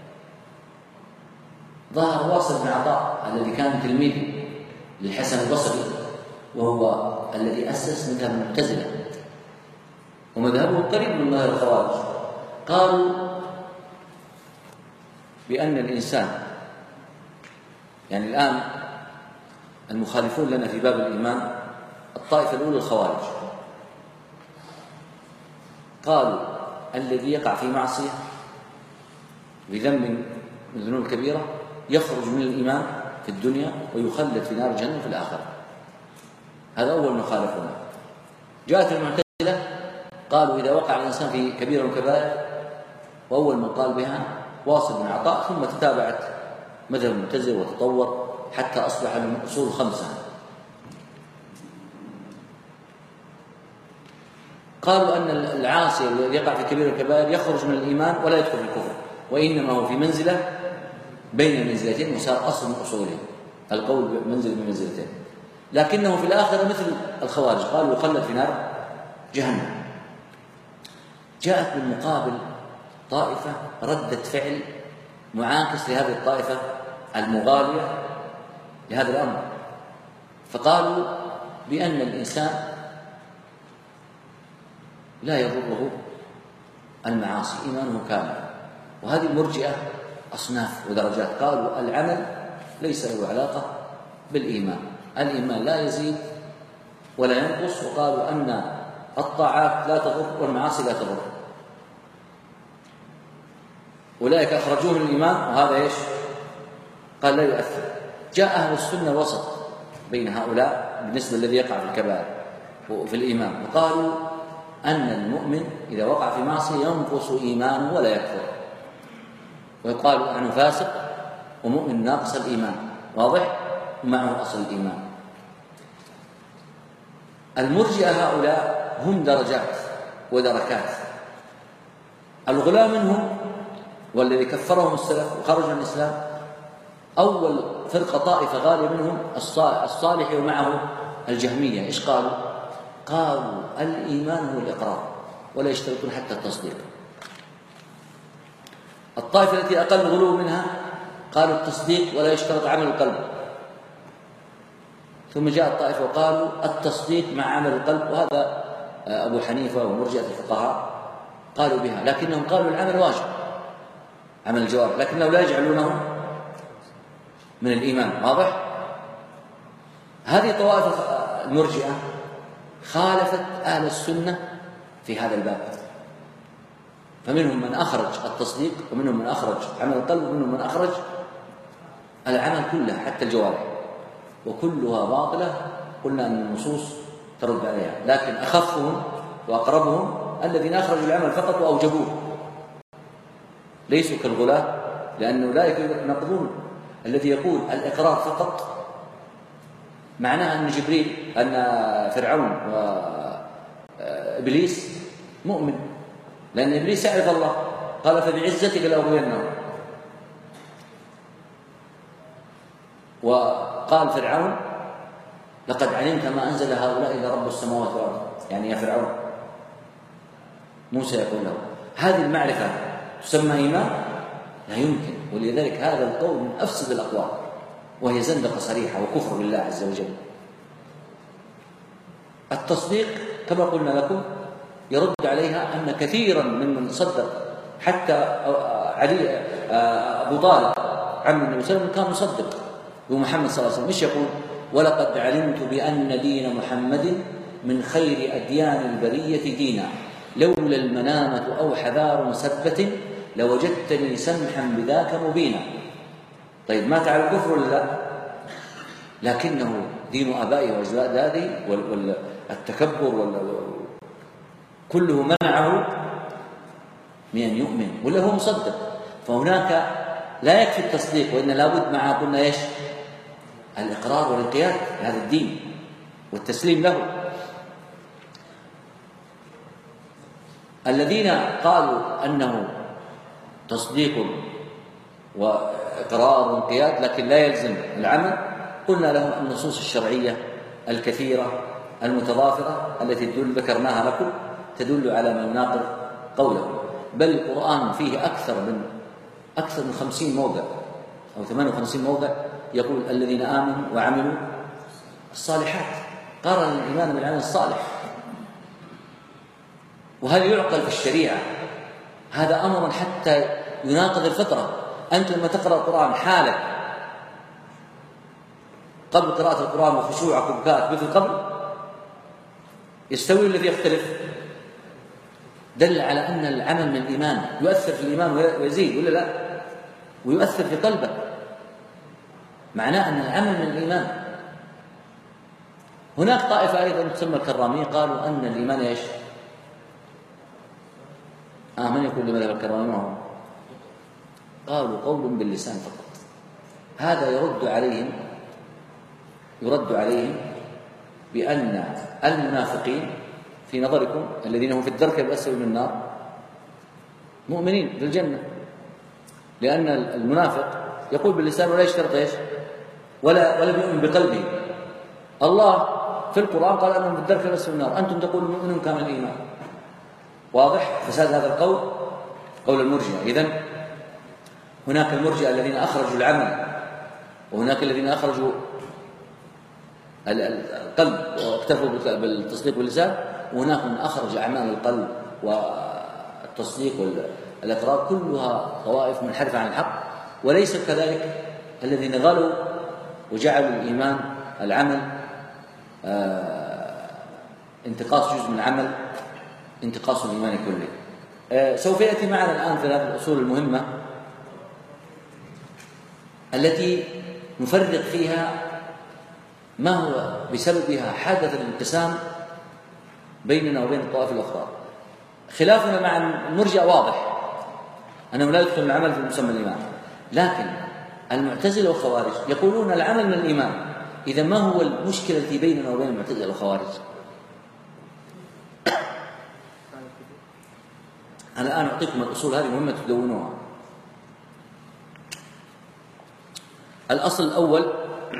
ظهر واصل بن عطاء الذي كان تلميذ للحسن البصري، وهو الذي أسس مذهب المعتزلة، ومذهبه قريب من مذهب الخوارج. قالوا بأن الإنسان يعني الآن المخالفون لنا في باب الإيمان الطائفة الأولى الخوارج، قالوا الذي يقع في معصية بذنب من الذنوب الكبيرة يخرج من الإيمان في الدنيا ويخلد في نار جهنم في الآخرة. هذا أول من خالفنا. جاءت المعتزلة قالوا إذا وقع الإنسان في كبيرة من الكبائر، وأول من قال بها واصل بن عطاء، ثم تتابعت مذهب المعتزلة وتطور حتى أصبح من أصول 5. قالوا أن العاصي الذي يقع في كبيرة الكبائر يخرج من الإيمان ولا يدخل في الكفر، وإنما هو في منزلة بين المنزلتين وصار أصل من أصوله، القول منزل من منزلتين، لكنه في الآخرة مثل الخوارج قالوا يخلد في نار جهنم. جاءت بالمقابل طائفة ردة فعل معاكس لهذه الطائفة المغالية لهذا الأمر، فقالوا بأن الإنسان لا يضره المعاصي، إيمانه كامل. وهذه المرجئة أصناف ودرجات، قالوا العمل ليس له علاقة بالإيمان، الإيمان لا يزيد ولا ينقص، وقالوا أن الطاعات لا تضر والمعاصي لا تضر. أولئك أخرجوه من الإيمان، وهذا إيش؟ قال لا يؤثر. جاء أهل السنة الوسط بين هؤلاء بالنسبة الذي يقع في الكبائر وفي الإيمان، وقالوا أن المؤمن إذا وقع في معصية ينقص إيمانه ولا يكفر، ويقال عنه فاسق ومؤمن ناقص الإيمان. واضح؟ ومعه أصل الإيمان. المرجئة هؤلاء هم درجات ودركات. الغلاة منهم والذي كفرهم السلف وخرجوا من الإسلام، أول فرقة طائفة غالية منهم الصالح ومعه الجهمية. إيش قالوا؟ قالوا الإيمان هو الإقرار ولا يشترطون حتى التصديق. الطائفة التي أقل غلو منها قالوا التصديق ولا يشترط عمل القلب. ثم جاء الطائفة وقالوا التصديق مع عمل القلب، وهذا أبو حنيفة ومرجئة الفقهاء قالوا بها، لكنهم قالوا العمل واجب، عمل الجوارح، لكنهم لا يجعلونه من الإيمان. واضح؟ هذه طوائف المرجئة خالفت أهل السنة في هذا الباب، فمنهم من أخرج التصديق، ومنهم من أخرج عمل القلب، ومنهم من أخرج العمل كله حتى الجوارح، وكلها باطلة. قلنا أن النصوص ترد عليها، لكن أخفهم وأقربهم الذين أخرجوا العمل فقط وأوجبوه، ليسوا كالغلاة، لأن أولئك ينقضون الذي يقول الإقرار فقط. معناها أن جبريل أن فرعون وإبليس مؤمن، لأن إبليس يعرف الله، قال فبعزتك لأغوينهم. وقال فرعون لقد علمت ما أنزل هؤلاء إلا رب السماوات والأرض، يعني يا فرعون. موسى يقول له هذه المعرفة تسمى إيمان؟ لا يمكن. ولذلك هذا القول من أفسد الأقوال، وهي زندقة صريحة وكفر بالله عز وجل. التصديق كما قلنا لكم يرد عليها أن كثيرا ممن صدق، حتى أبو طالب عم النبي صلى الله عليه وسلم كان مصدق بمحمد صلى الله عليه وسلم. إيش يقول؟ ولقد علمت بأن دين محمد من خير أديان البرية دينا، لولا المنامة أو حذار مسبة لوجدتني سمحا بذاك مبينا. طيب مات على الكفر ولا لا؟ لكنه دين آبائه وأجداده والتكبر كله منعه من أن يؤمن، ولا هو مصدق. فهناك لا يكفي التصديق، وإن لابد معه قلنا إيش؟ الإقرار والانقياد لهذا الدين والتسليم له. الذين قالوا أنه تصديق وإقرار وانقياد لكن لا يلزم العمل، قلنا لهم النصوص الشرعية الكثيرة المتضافرة التي ذكرناها لكم تدل على ما يناقض قوله. بل القرآن فيه أكثر من 50 موضع أو 58 موضع يقول الذين آمنوا وعملوا الصالحات، قارن الإيمان بالعمل الصالح. وهل يعقل في الشريعة؟ هذا أمر حتى يناقض الفطرة. أنت لما تقرأ القرآن حالك قبل قراءة القرآن وخشوعك وبكاءك مثل قبل، يستوي الذي يختلف؟ دل على أن العمل من الإيمان يؤثر في الإيمان ويزيد ولا لا؟ ويؤثر في قلبك، معناه أن العمل من الإيمان. هناك طائفة أيضا تسمى الكرامية قالوا أن الإيمان إيش؟ من يقول لماذا الكرامية؟ هم قالوا قول باللسان فقط. هذا يرد عليهم بأن المنافقين في نظركم الذين هم في الدرك الأسفل من النار مؤمنين في الجنة، لأن المنافق يقول باللسان ولا يشترط إيش؟ ولا يؤمن بقلبه. الله في القرآن قال أنهم في الدرك الأسفل من النار، أنتم تقولون مؤمنون كامل الإيمان. واضح فساد هذا القول، قول المرجئة. إذن هناك المرجئة الذين أخرجوا العمل، وهناك الذين أخرجوا القلب واكتفوا بالتصديق باللسان، وهناك من أخرج أعمال القلب والتصديق والإقرار. كلها طوائف منحرفة عن الحق. وليس كذلك الذين غلوا وجعلوا الإيمان العمل انتقاص جزء من العمل انتقاص الإيمان كله. سوف يأتي معنا الآن في هذه الأصول المهمة التي نفرق فيها ما هو بسببها حدث الانقسام بيننا وبين الطوائف الأخرى. خلافنا مع المرجئة واضح أنه لا يدخل العمل في مسمى الإيمان، لكن المعتزلة والخوارج يقولون العمل من الإيمان، إذا ما هو المشكلة التي بيننا وبين المعتزلة والخوارج؟ أنا الآن أعطيكم الأصول هذه مهمة تدونوها. الأصل الأول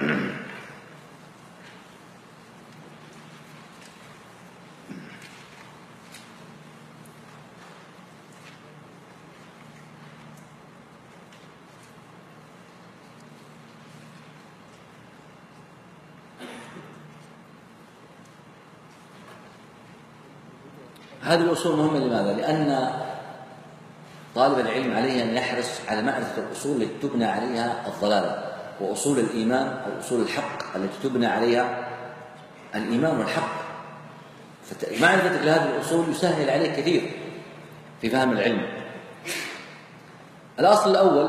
هذه الأصول مهمة. لماذا؟ لأن طالب العلم عليه أن يحرص على معرفة الأصول التي تبنى عليها الضلالة، وأصول الإيمان أو أصول الحق التي تبنى عليها الإيمان والحق. فمعرفتك لهذه الأصول يسهل عليك كثير في فهم العلم. الأصل الأول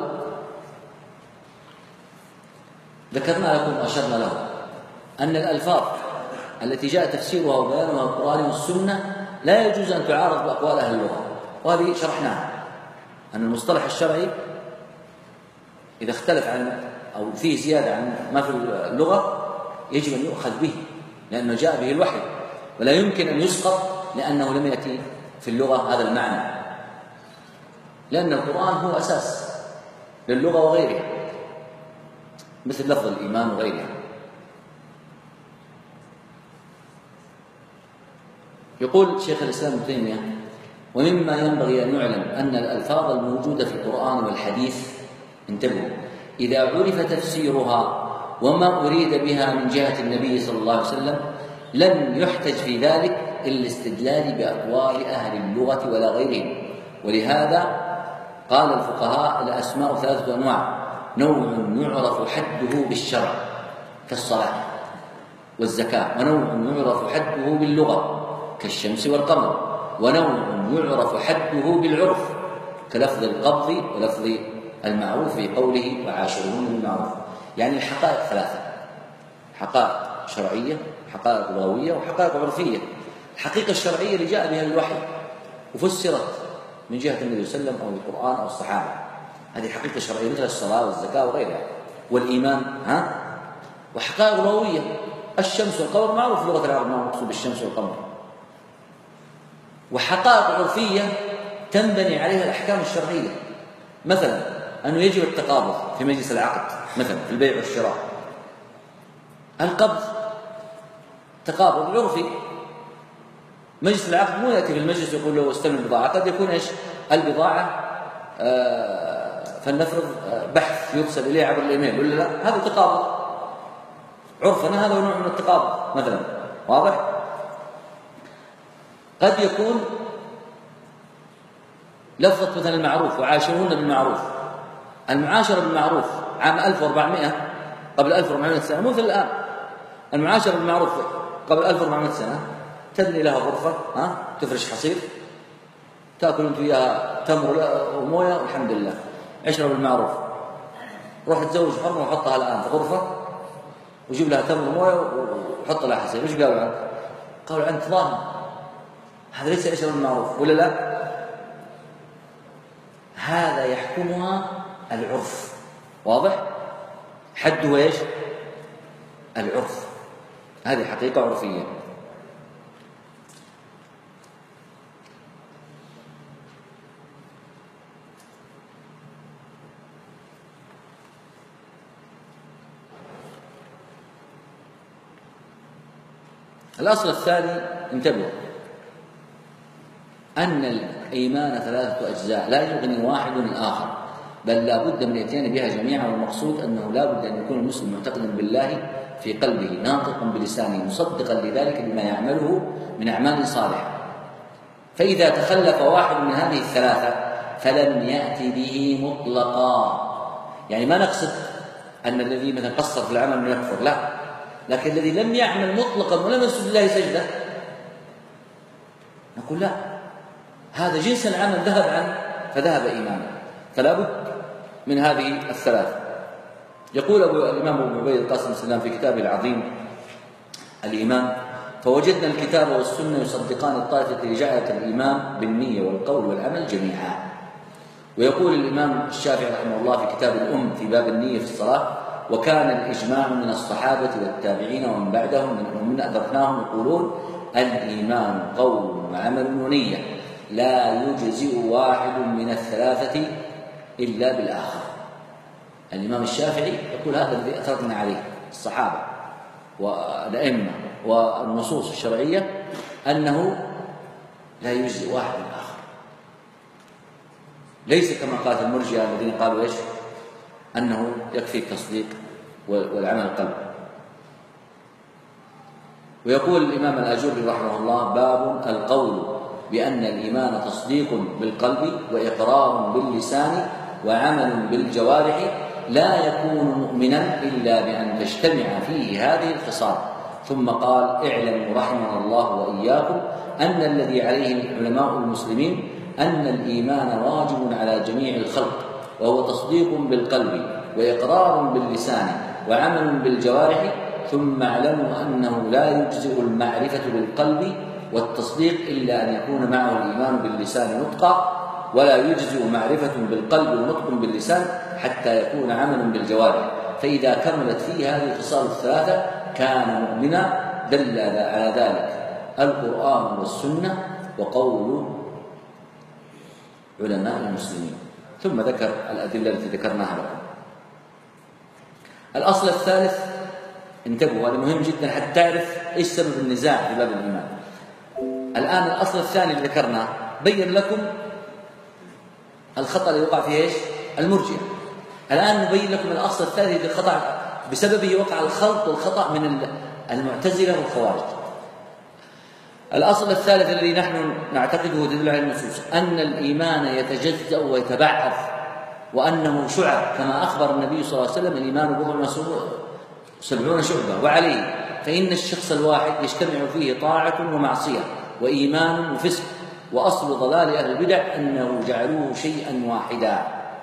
ذكرنا لكم وأشرنا له أن الألفاظ التي جاء تفسيرها وبيانها القرآن والسنة لا يجوز أن تعارض بأقوال أهل اللغة، وهذه شرحناها أن المصطلح الشرعي إذا اختلف عن أو فيه زيادة عن ما في اللغة يجب أن يؤخذ به، لأنه جاء به الوحي، ولا يمكن أن يسقط لأنه لم يأتي في اللغة هذا المعنى، لأن القرآن هو أساس للغة وغيرها، مثل لفظ الإيمان وغيرها. يقول شيخ الإسلام ابن تيمية: ومما ينبغي أن يعلم أن الألفاظ الموجودة في القرآن والحديث، انتبهوا، إذا عرف تفسيرها وما أريد بها من جهة النبي صلى الله عليه وسلم لم يحتج في ذلك إلا الاستدلال بأقوال أهل اللغة ولا غيرهم. ولهذا قال الفقهاء: الأسماء 3 أنواع: نوع يعرف حده بالشرع كالصلاة والزكاة، ونوع يعرف حده باللغة كالشمس والقمر، ونوع يعرف حده بالعرف كلفظ القبض ولفظ المعروف في قوله وعاشرهن بالمعروف. يعني الحقائق 3: حقائق شرعية، حقائق لغوية، وحقائق عرفية. الحقيقة الشرعية اللي جاء بها الوحي وفسرت من جهة النبي صلى الله عليه وسلم أو القرآن أو الصحابة، هذه حقيقة شرعية مثل الصلاة والزكاة وغيرها، والإيمان. وحقائق لغوية: الشمس والقمر معروف في لغة العرب ما مقصود بالشمس والقمر. وحقائق عرفية تنبني عليها الأحكام الشرعية، مثلا أنه يجب التقابض في مجلس العقد، مثلا في البيع والشراء. القبض تقابض عرفي، مجلس العقد مو يأتي في المجلس يقول له استلم البضاعة، قد يكون إيش البضاعة فلنفرض بحث يرسل إليه عبر الإيميل ولا لا، هذا تقابض عرفنا، هذا نوع من التقابض مثلا، واضح؟ قد يكون لفظة مثلا المعروف وعاشرهن بالمعروف. المعاشرة بالمعروف عام 1400 قبل 1400 سنة مو مثل الآن. المعاشرة بالمعروف قبل 1400 سنة تبني لها غرفة، تفرش حصير، تأكل أنت وياها تمر وموية والحمد لله، عشرة بالمعروف. روح تزوج حرمة وحطها الآن في غرفة وجيب لها تمر وموية وحط لها حصير. وش قالوا عنك؟ قالوا عنك ظالم، هذا ليس عشرة بالمعروف ولا لا؟ هذا يحكمها العرف، واضح؟ حده ايش؟ العرف، هذه حقيقة عرفية. الأصل الثاني، انتبهوا، أن الإيمان 3 أجزاء لا يغني واحد الآخر، بل لا بد من الاتيان بها جميعا. والمقصود أنه لا بد أن يكون المسلم معتقدا بالله في قلبه، ناطقا بلسانه، مصدقا لذلك بما يعمله من أعمال صالحة. فإذا تخلف واحد من هذه ال3 فلم يأتي به مطلقا. يعني ما نقصد أن الذي مثلا قصر في العمل من يكفر، لا، لكن الذي لم يعمل مطلقا ولم يسجد لله سجدة نقول لا، هذا جنس العمل ذهب عنه فذهب إيمانه. فلا بد من هذه ال3. يقول الإمام أبو عبيد القاسم السلام في كتابه العظيم الإيمان: فوجدنا الكتاب والسنة يصدقان الطائفة التي جعلت الإيمان بالنية والقول والعمل جميعا. ويقول الإمام الشافعي رحمه الله في كتاب الأم في باب النية في الصلاة: وكان الإجماع من الصحابة والتابعين ومن بعدهم ومن أدركناهم يقولون الإيمان قول وعمل ونية لا يجزئ واحد من الثلاثة إلا بالآخر. الإمام الشافعي يقول هذا الذي أثرنا عليه الصحابة والأئمة والنصوص الشرعية أنه لا يجزئ واحد من الآخر، ليس كما قالت المرجئة الذين قالوا إيش؟ أنه يكفي التصديق والعمل القلب. ويقول الإمام الآجري رحمه الله: باب القول بأن الإيمان تصديق بالقلب وإقرار باللسان وعمل بالجوارح لا يكون مؤمنا إلا بأن تجتمع فيه هذه الخصال. ثم قال: اعلموا رحمنا الله وإياكم أن الذي عليه علماء المسلمين أن الإيمان واجب على جميع الخلق، وهو تصديق بالقلب وإقرار باللسان وعمل بالجوارح. ثم اعلموا أنه لا يجزئ المعرفة بالقلب والتصديق إلا أن يكون معه الإيمان باللسان نطقا، ولا يجزئ معرفة بالقلب ونطق باللسان حتى يكون عمل بالجوارح. فإذا كملت فيه هذه الخصال الثلاثة كان مؤمنا. دل على ذلك القرآن والسنة وقول علماء المسلمين. ثم ذكر الأدلة التي ذكرناها لكم. الأصل الثالث، انتبهوا هذا مهم جدا حتى تعرف إيش سبب النزاع في باب الإيمان. الآن الأصل الثاني اللي ذكرناه بين لكم الخطأ اللي وقع فيه إيش؟ المرجئة. الآن نبين لكم الأصل الثالث الذي خطأ بسببه وقع الخلط والخطأ من المعتزلة والخوارج. الأصل الثالث الذي نحن نعتقده وتدل على النصوص أن الإيمان يتجزأ ويتبعث، وأنه شعب كما أخبر النبي صلى الله عليه وسلم: الإيمان بضع 70 شعبة. وعليه فإن الشخص الواحد يجتمع فيه طاعة ومعصية وإيمان وفسق. وأصل ضلال أهل البدع أنه جعلوه شيئا واحدا.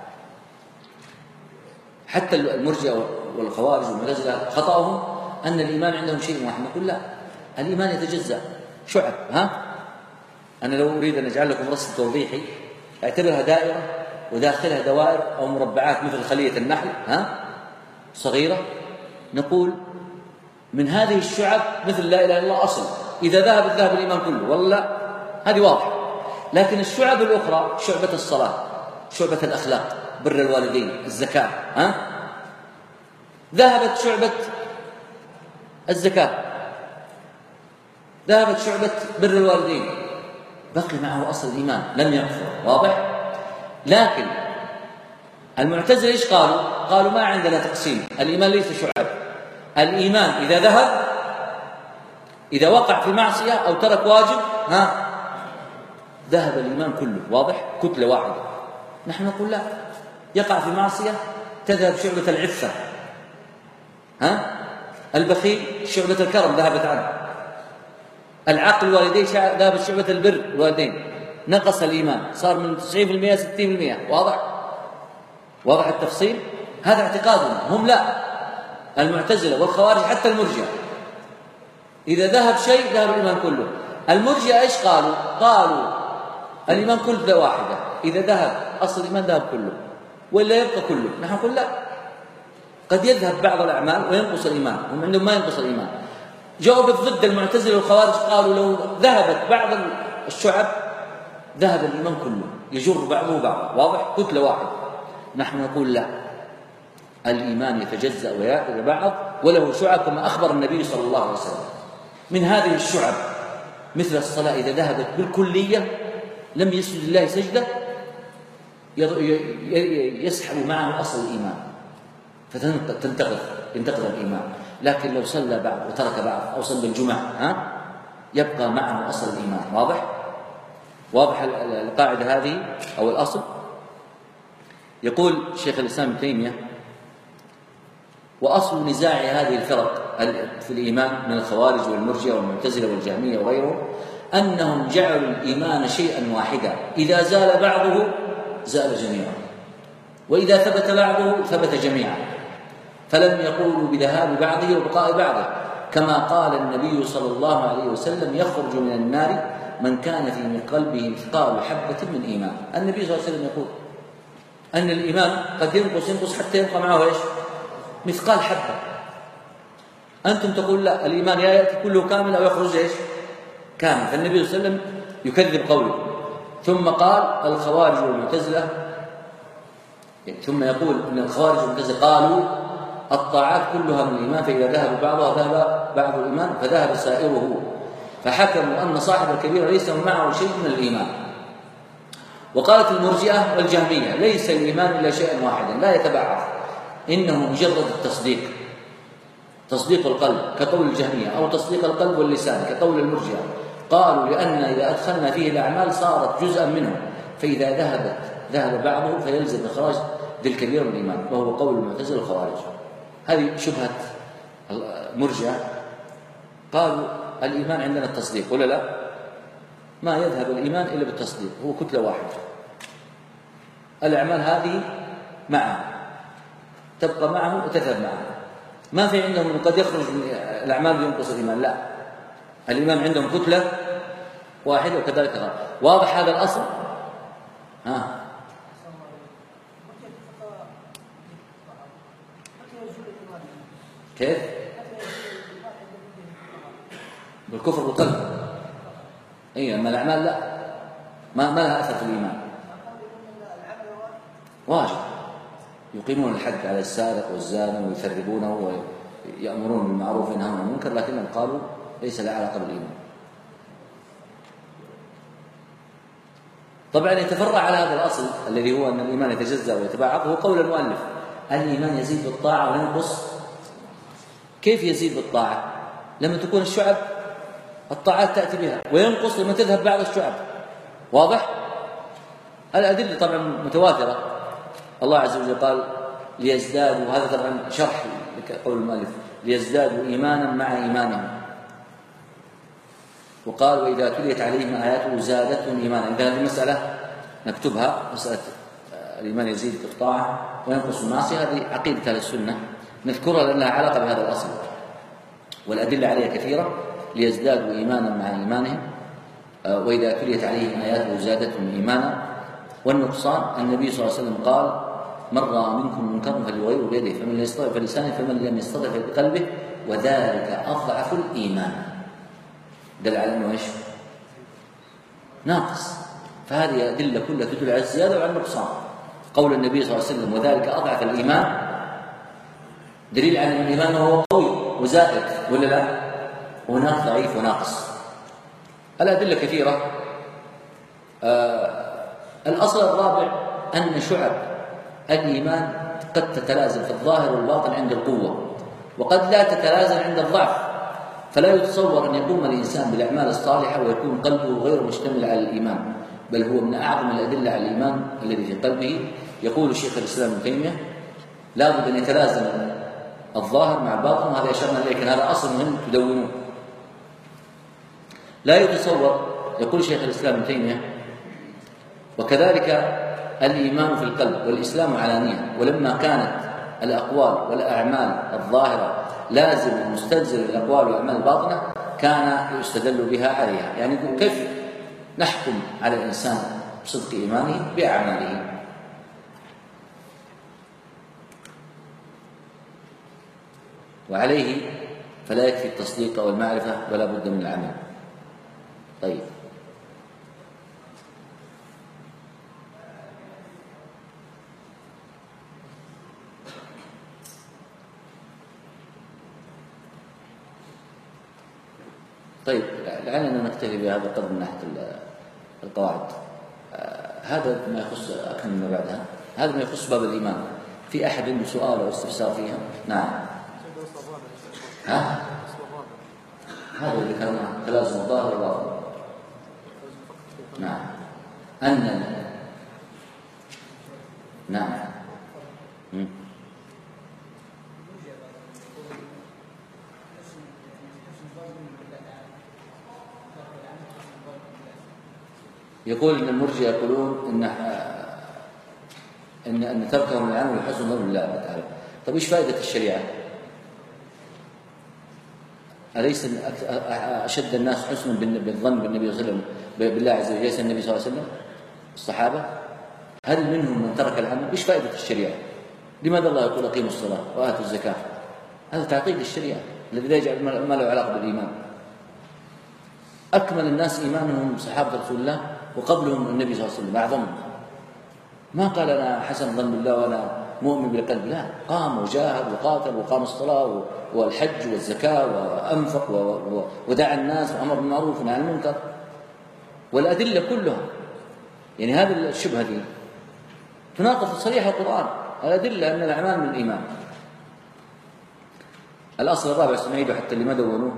حتى المرجئة والخوارج والمعتزلة خطأهم أن الإيمان عندهم شيء واحد. نقول لا، الإيمان يتجزأ شعب. أنا لو أريد أن أجعل لكم رسم توضيحي اعتبرها دائرة وداخلها دوائر أو مربعات مثل خلية النحل صغيرة. نقول من هذه الشعب مثل لا إله إلا الله أصل، إذا ذهب الإيمان كله، والله هذه واضحة. لكن الشعب الأخرى شعبة الصلاة، شعبة الأخلاق، بر الوالدين، الزكاة، ذهبت شعبة الزكاة، ذهبت شعبة بر الوالدين، بقي معه أصل الإيمان لم يكفر. واضح؟ لكن المعتزلة إيش قالوا؟ قالوا ما عندنا تقسيم، الإيمان ليس شعب. الإيمان إذا ذهب، إذا وقع في معصية أو ترك واجب ذهب الإيمان كله. واضح؟ كتلة واحدة. نحن نقول لا، يقع في معصية تذهب شعبة العفة، البخيل شعبة الكرم ذهبت عنه، العقل الوالدين ذهبت شعبة البر الوالدين، نقص الإيمان صار من 90% 60%. واضح التفصيل؟ هذا اعتقادهم هم. لا، المعتزلة والخوارج حتى المرجئة إذا ذهب شيء ذهب الإيمان كله. المرجئة إيش قالوا؟ قالوا الإيمان كله واحدة، إذا ذهب أصل الإيمان ذهب كله ولا يبقى كله. نحن نقول لا، قد يذهب بعض الأعمال وينقص الإيمان، هم عندهم ما ينقص الإيمان. جاءوا ضد المعتزلة والخوارج قالوا لو ذهبت بعض الشعب ذهب الإيمان كله، يجر بعضه بعضا. واضح؟ كتلة واحدة. نحن نقول لا، الإيمان يتجزأ ويتبعض وله شعب كما أخبر النبي صلى الله عليه وسلم. من هذه الشعب مثل الصلاة إذا ذهبت بالكلية لم يسجد لله سجدة يسحب معه أصل الإيمان فتنتقض الإيمان. لكن لو صلى بعض وترك بعض أو صلى الجمعة يبقى معه أصل الإيمان. واضح القاعدة هذه أو الأصل. يقول شيخ الإسلام ابن تيمية: وأصل نزاع هذه الفرق في الإيمان من الخوارج والمرجئة والمعتزلة والجهمية وغيرهم أنهم جعلوا الإيمان شيئا واحدا، إذا زال بعضه زال جميعا، وإذا ثبت بعضه ثبت جميعا، فلم يقولوا بذهاب بعضه وبقاء بعضه، كما قال النبي صلى الله عليه وسلم: يخرج من النار من كان في قلبه مثقال حبة من إيمان. النبي صلى الله عليه وسلم يقول أن الإيمان قد ينقص حتى يبقى معه إيش؟ مثقال حبة. أنتم تقول لا، الإيمان يا يأتي كله كامل أو يخرج إيش؟ كامل. فالنبي صلى الله عليه وسلم يكذب قوله. ثم قال الخوارج والمعتزلة، ثم يقول أن الخوارج والمعتزلة قالوا الطاعات كلها من الإيمان، فإذا ذهب بعضها ذهب بعض الإيمان فذهب سائره، فحكموا أن صاحب الكبيرة ليس معه شيء من الإيمان. وقالت المرجئة والجهمية ليس الإيمان إلا شيئا واحدا لا يتبعض، إنه مجرد التصديق، تصديق القلب كقول الجهمية، أو تصديق القلب واللسان كقول المرجئة. قالوا لأن إذا أدخلنا فيه الأعمال صارت جزءا منه، فإذا ذهب بعضه فيلزم إخراج ذي الكبير من الإيمان، وهو قول المعتزلة الخوارج. هذه شبهة المرجئة. قالوا الإيمان عندنا التصديق، ولا لا؟ ما يذهب الإيمان إلا بالتصديق، هو كتلة واحدة. الأعمال هذه معه، تبقى معه وتذهب معه. ما في عندهم قد يخرج من الأعمال وينقص الإيمان، لا، الإيمان عندهم كتلة واحدة وكذلك غير. واضح هذا الأصل؟ كيف؟ بالكفر بالقلب. أي، أما الأعمال لا، ما لها أثر في الإيمان. واجب، يقيمون الحد على السارق والزاني ويثربونه ويأمرون بالمعروف وينهون عن المنكر، لكنهم قالوا ليس له علاقة بالإيمان. طبعا يتفرع على هذا الأصل الذي هو أن الإيمان يتجزأ ويتبعض، هو قول المؤلف الإيمان يزيد بالطاعة وينقص. كيف يزيد بالطاعة؟ لما تكون الشعب الطاعات تأتي بها، وينقص لما تذهب بعض الشعب. واضح؟ الأدلة طبعا متواترة. الله عز وجل قال ليزدادوا، هذا طبعا شرح لقول المؤلف، ليزدادوا إيمانا مع إيمانهم. وقال وإذا تليت عليهم آياته زادتهم إيمانا. إذا هذه المسألة نكتبها، مسألة الإيمان يزيد بالطاعة وينقص المعصية، هذه عقيدة أهل السنة نذكرها لأنها علاقة بهذا الأصل، والأدلة عليها كثيرة. ليزدادوا إيمانا مع إيمانهم، وإذا تليت عليهم آياته زادتهم إيمانا. والنقصان النبي صلى الله عليه وسلم قال من رأى منكم منكرا فليغيره بيده، فمن لم يستطع فلسانه، فمن لم يستطع فبقلبه، وذلك أضعف الإيمان. دل على أنه إيش؟ ناقص. فهذه أدلة كلها تدل على الزيادة وعلى النقصان. قول النبي صلى الله عليه وسلم وذلك أضعف الإيمان دليل على أن الإيمان هو قوي وزائد، ولا لا؟ وهناك ضعيف وناقص. الأدلة كثيرة. الأصل الرابع أن شعب الإيمان قد تتلازم في الظاهر والباطن عند القوة، وقد لا تتلازم عند الضعف. فلا يتصور أن يقوم الإنسان بالأعمال الصالحة ويكون قلبه غير مشتمل على الإيمان، بل هو من أعظم الأدلة على الإيمان الذي في قلبه. يقول الشيخ الإسلام ابن تيمية لا بد أن يتلازم الظاهر مع الباطن، وهذا أشرنا إليه، لكن هذا أصل مهم تدونوه. لا يتصور، يقول شيخ الإسلام ابن تيمية وكذلك الإيمان في القلب والإسلام علانية، ولما كانت الأقوال والأعمال الظاهرة لازم ومستلزم للأقوال والأعمال الباطنة كان يستدل بها عليها. يعني يقول كيف نحكم على الإنسان بصدق إيمانه بأعماله؟ وعليه فلا يكفي التصديق والمعرفة ولا بد من العمل. طيب، لعلنا نكتفي بهذا القدر من ناحية القواعد. هذا ما يخص، أكمل ما بعدها، هذا ما يخص باب الإيمان. في أحد عنده سؤال أو استفسار فيها؟ نعم. هذا اللي كان تلازم الظاهر والباطن. نعم. نعم. يقول ان المرجئه يقولون ان تركهم العمل وحسن ظن بالله تعالى. طيب ايش فائده الشريعه؟ أليس أشد الناس حسنا بالظن بالنبي صلى الله عليه وسلم بالله عز وجل ليس النبي صلى الله عليه وسلم؟ الصحابة. هل منهم من ترك العمل؟ ايش فائدة الشريعة؟ لماذا الله يقول أقيموا الصلاة وآتوا الزكاة؟ هذا تعطيل للشريعة الذي لا يجعل ما له علاقة بالإيمان. أكمل الناس إيمانهم صحابة رسول الله وقبلهم النبي صلى الله عليه وسلم أعظمهم. ما قال أنا حسن ظن بالله وأنا مؤمن بالقلب، لا، قام وجاهد وقاتل وقام الصلاة والحج والزكاة وأنفق ودعا الناس وأمر بالمعروف ونهى عن المنكر، والأدلة كلها. يعني هذه الشبهة دي تناقض صريح القرآن، الأدلة أن الأعمال من الإيمان. الأصل الرابع سنعيده حتى اللي ما دونوه: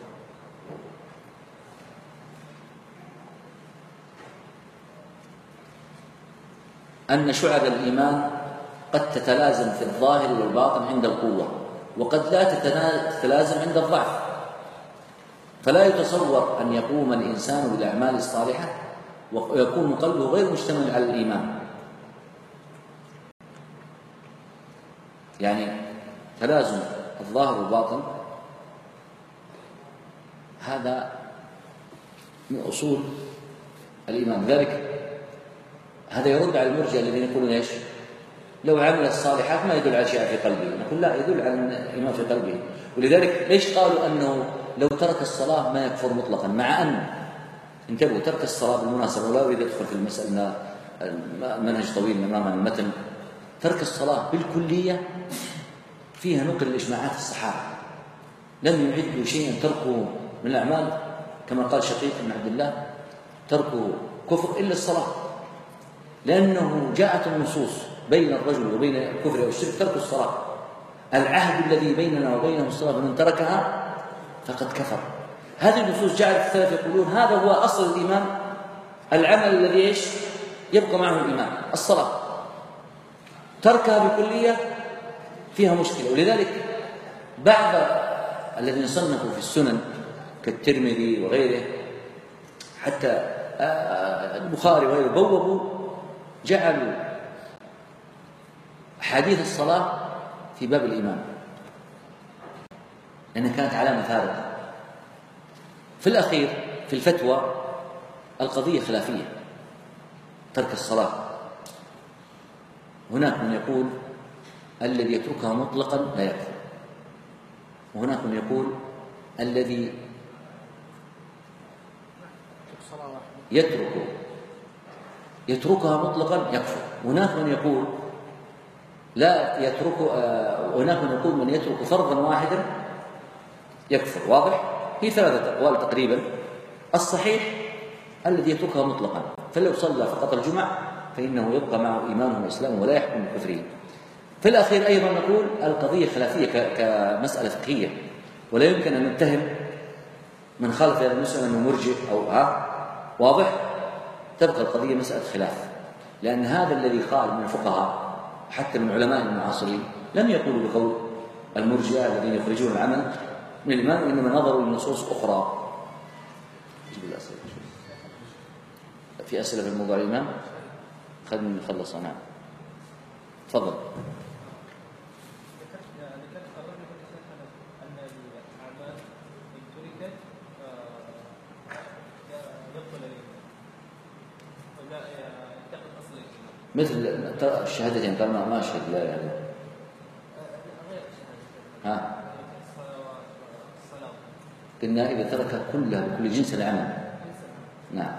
أن شعب الإيمان قد تتلازم في الظاهر والباطن عند القوة، وقد لا تتلازم عند الضعف. فلا يتصور أن يقوم الإنسان بالأعمال الصالحة ويكون قلبه غير مشتمل على الإيمان. يعني تلازم الظاهر والباطن هذا من أصول الإيمان. ذلك هذا يرد على المرجئة الذين يقولون ايش؟ لو عمل الصالحات ما يدل على شيء في قلبه. نقول لا، يدل على الإيمان في قلبه. ولذلك ليش قالوا أنه لو ترك الصلاة ما يكفر مطلقا، مع أن انتبهوا ترك الصلاة بالمناسبة، ولا أريد أدخل في المسألة، منهج طويل أمام المتن. ترك الصلاة بالكلية فيها نقل إجماعات الصحابة، لم يعدوا شيئا تركوا من الأعمال كما قال شقيق بن عبد الله: تركوا كفر إلا الصلاة، لأنه جاءت النصوص بين الرجل وبين الكفر أو الشرك ترك الصلاة. العهد الذي بيننا وبينهم الصلاة، فمن تركها فقد كفر. هذه النصوص جعلت السلف يقولون هذا هو أصل الإيمان، العمل الذي ايش؟ يبقى معه الإيمان، الصلاة. تركها بكلية فيها مشكلة. ولذلك بعض الذين صنفوا في السنن كالترمذي وغيره، حتى البخاري وغيره، بوبوا جعلوا حديث الصلاة في باب الإيمان، لأنها كانت علامة فارقة. في الأخير في الفتوى القضية خلافية، ترك الصلاة. هناك من يقول الذي يتركها مطلقا لا يكفر، وهناك من يقول الذي يتركها مطلقا يكفر، وهناك من يقول لا يترك، وهناك من يقول من يترك فرضا واحدا يكفر. واضح؟ هي ثلاثة أقوال تقريبا. الصحيح الذي يتركها مطلقا، فلو صلى فقط الجمعة فإنه يبقى معه إيمانه وإسلامه ولا يحكم بكفره. في الأخير أيضا نقول القضية خلافية كمسألة فقهية، ولا يمكن أن نتهم من خالف هذا المسألة أنه مرجئ أو واضح؟ تبقى القضية مسألة خلاف، لأن هذا الذي قال من الفقهاء حتى من علماء المعاصرين لم يقولوا بقول المرجئة الذين يخرجون العمل من الإيمان، وإنما نظروا لنصوص أخرى. في أسئلة في الموضوع الإيمان؟ خلينا نخلص. نعم تفضل. مثل الشهادتين قال ما أشهد لا يعني قلنا إذا ترك كلها بكل جنس العمل. نعم.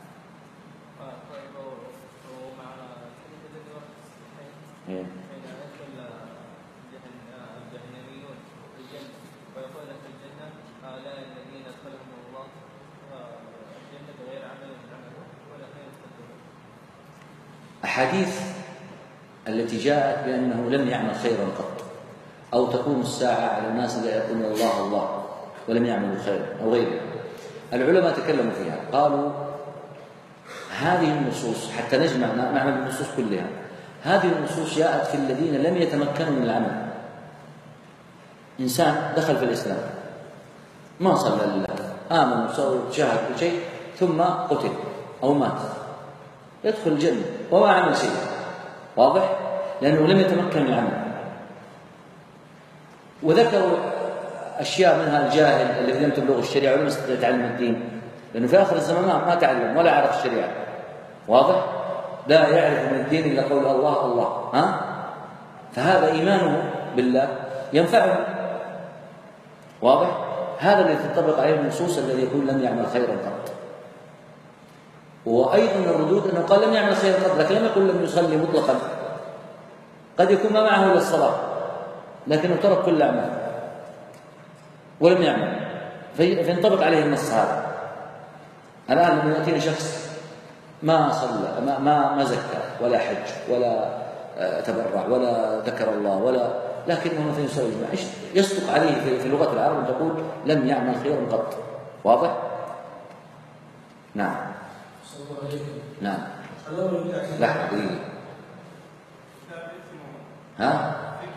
أحاديث التي جاءت بأنه لم يعمل خيرا قط، أو تقوم الساعة على الناس لا يقولون الله الله ولم يعملوا خيرا أو غيره، العلماء تكلموا فيها، قالوا هذه النصوص حتى نعمل النصوص كلها، هذه النصوص جاءت في الذين لم يتمكنوا من العمل. إنسان دخل في الإسلام ما صلى لله، آمن وشاهد كل شيء، ثم قتل أو مات، يدخل الجنة وما عمل شيء. واضح؟ لأنه لم يتمكن من العمل. وذكروا أشياء منها الجاهل الذي لم تبلغ الشريعة ولم يستطيع تعلم الدين، لأنه في آخر الزمان ما تعلم ولا عرف الشريعة. واضح؟ لا يعرف من الدين إلا قول الله الله. فهذا إيمانه بالله ينفعه. واضح؟ هذا الذي تنطبق عليه النصوص الذي يقول لم يعمل خيرا قط. وأيضا الردود أنه قال لم يعمل خيرا قط، لكن لم يقل لم يصلي مطلقا، قد يكون ما معه إلا الصلاة لكنه ترك كل الأعمال ولم يعمل، فينطبق عليه النص هذا. الآن لما يأتيني شخص ما صلى ما زكى ولا حج ولا تبرع ولا ذكر الله ولا، لكنه مثلا يصلي الجماعة، يصدق عليه في لغة العرب أن تقول لم يعمل خيرا قط. واضح؟ نعم. نعم. لحظة دقيقة. ها؟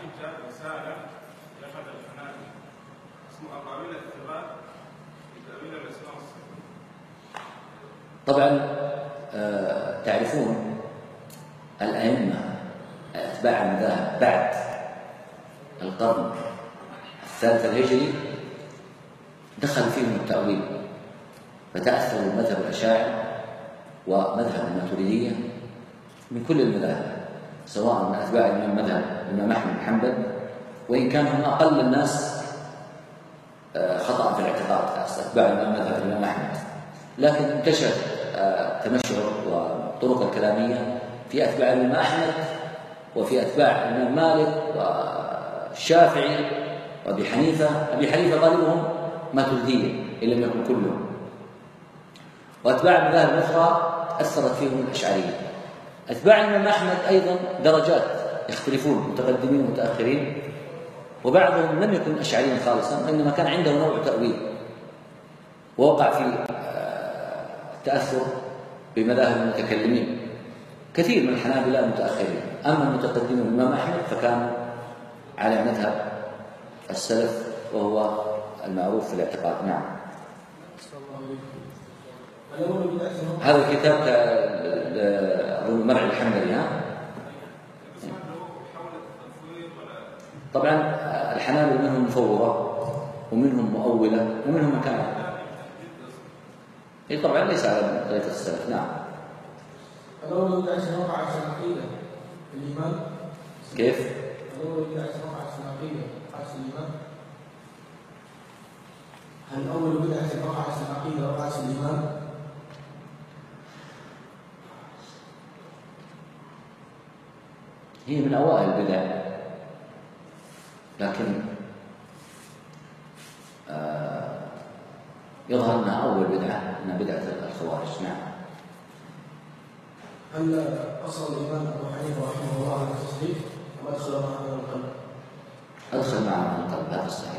طبعا تعرفون الأئمة أتباع المذاهب بعد القرن الثالث الهجري دخل فيهم التأويل، فتأثروا مذهب الأشاعرة ومذهب الماتريدية من كل المذاهب، سواء من أتباع مذهب الإمام أحمد بن حنبل، وإن كان هم أقل الناس خطأ في الاعتقاد أتباع مذهب الإمام أحمد، لكن انتشر التمشع والطرق الكلامية في أتباع الإمام أحمد وفي أتباع الإمام مالك والشافعي وأبي حنيفة. أبي حنيفة غالبهم ماتريدية إن لم يكن كلهم، وأتباع المذاهب الأخرى أثرت فيهم الأشعرية. أتباع الإمام أحمد أيضا درجات يختلفون، متقدمين ومتأخرين، وبعضهم لم يكن أشعريا خالصا وإنما كان عنده نوع تأويل ووقع في التأثر بمذاهب المتكلمين. كثير من الحنابلة المتأخرين، أما المتقدمين الإمام أحمد فكانوا على مذهب السلف وهو المعروف في الاعتقاد. نعم. هذا الكتاب مرعي الحنبلي. ها؟ طبعا الحنابلة منهم مفوضة ومنهم مؤولة ومنهم مكان. إيه طبعا ليس على طريقة السلف. نعم. لو وقعت وقعت في العقيدة الإيمان كيف؟ لو وقعت وقعت في العقيدة وقعت في الإيمان، هل أول بدعة وقعت في العقيدة وقعت في الإيمان؟ هي من أوائل البدع، لكن يظهر أنها أول بدعة، أنها بدعة الخوارج. نعم. هل أصل الإمام أبو حنيفة رحمه الله على التصديق وأدخل معه من القلب؟ أدخل معه من القلب، هذا الصحيح.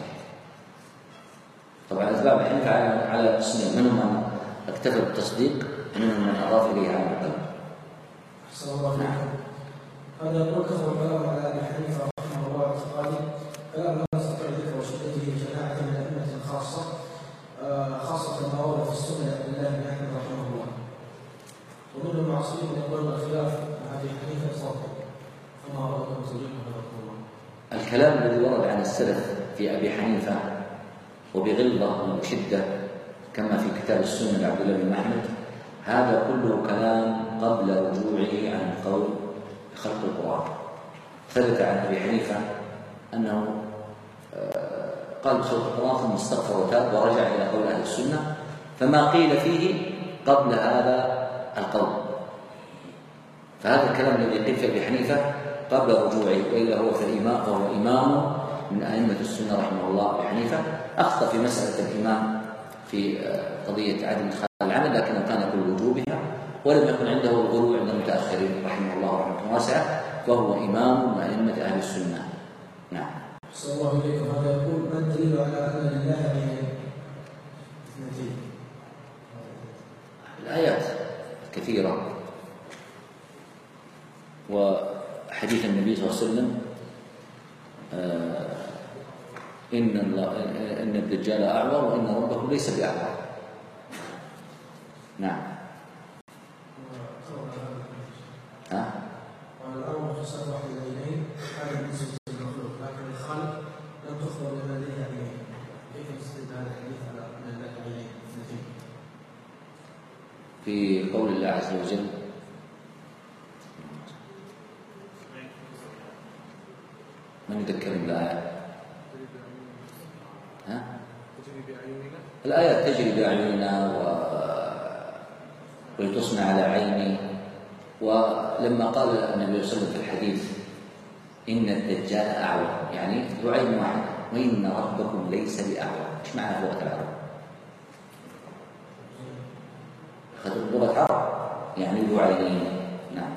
طبعا أتباع أبي حنيفة على قسمين، منهم من اكتفى بالتصديق ومنهم من أضاف إليه على القلب. أحسن الله عليكم. هذا يقول كثر الكلام على أبي حنيفة رحمه الله اعتقادي كلام لا نستطيع ذكر وشدته جماعة من أئمة خاصة ما ورد في السنة عن الله بن أحمد رحمه الله، ومن المعصومين يقولون الخلاف مع أبي حنيفة صادق، فما رأيكم تجيبه رحمه الله؟ الكلام الذي ورد عن السلف في أبي حنيفة وبغلظة وشدة كما في كتاب السنة لعبد الله بن أحمد، هذا كله كلام قبل رجوعه عن القول بخلق القرآن. ثبت عن أبي حنيفة أنه قال بخلق القرآن ثم استغفر وتاب ورجع إلى قول أهل السنة، فما قيل فيه قبل هذا القول. فهذا الكلام الذي قيل في أبي حنيفة قبل رجوعه، وإلا هو فهو إمام من أئمة السنة رحمه الله. أبي حنيفة أخطأ في مسألة الإمام في قضية عدم إدخال العمل، لكنه كان يقول وجوبها، ولم يكن عنده الغلو عند المتأخرين رحمه الله رحمة واسعة، وهو إمام من أئمة أهل السنة. نعم. صلى الله عليكم. هذا يقول ما الدليل على أن لله اثنتين؟ الآيات كثيرة، وحديث النبي صلى الله عليه وسلم إن الدجال أعور وإن ربه ليس بأعور. نعم. ها؟ والأمر خصوصا واحد العينين هذا بالنسبة للمخلوق، لكن الخالق لم تخبر بما لديه عينين، كيف تستدل هذا الحديث على أن لله عينين اثنتين؟ في قول الله عز وجل الكريم الآية؟ الآيات تجري بأعيننا ولتصنع على عيني. ولما قال النبي صلى الله عليه وسلم في الحديث إن الدجال أعور، يعني ذو عين واحدة، وإن ربكم ليس بأعور. إيش معنى لغة العرب؟ أخذت لغة العرب يعني ذو عينين. نعم.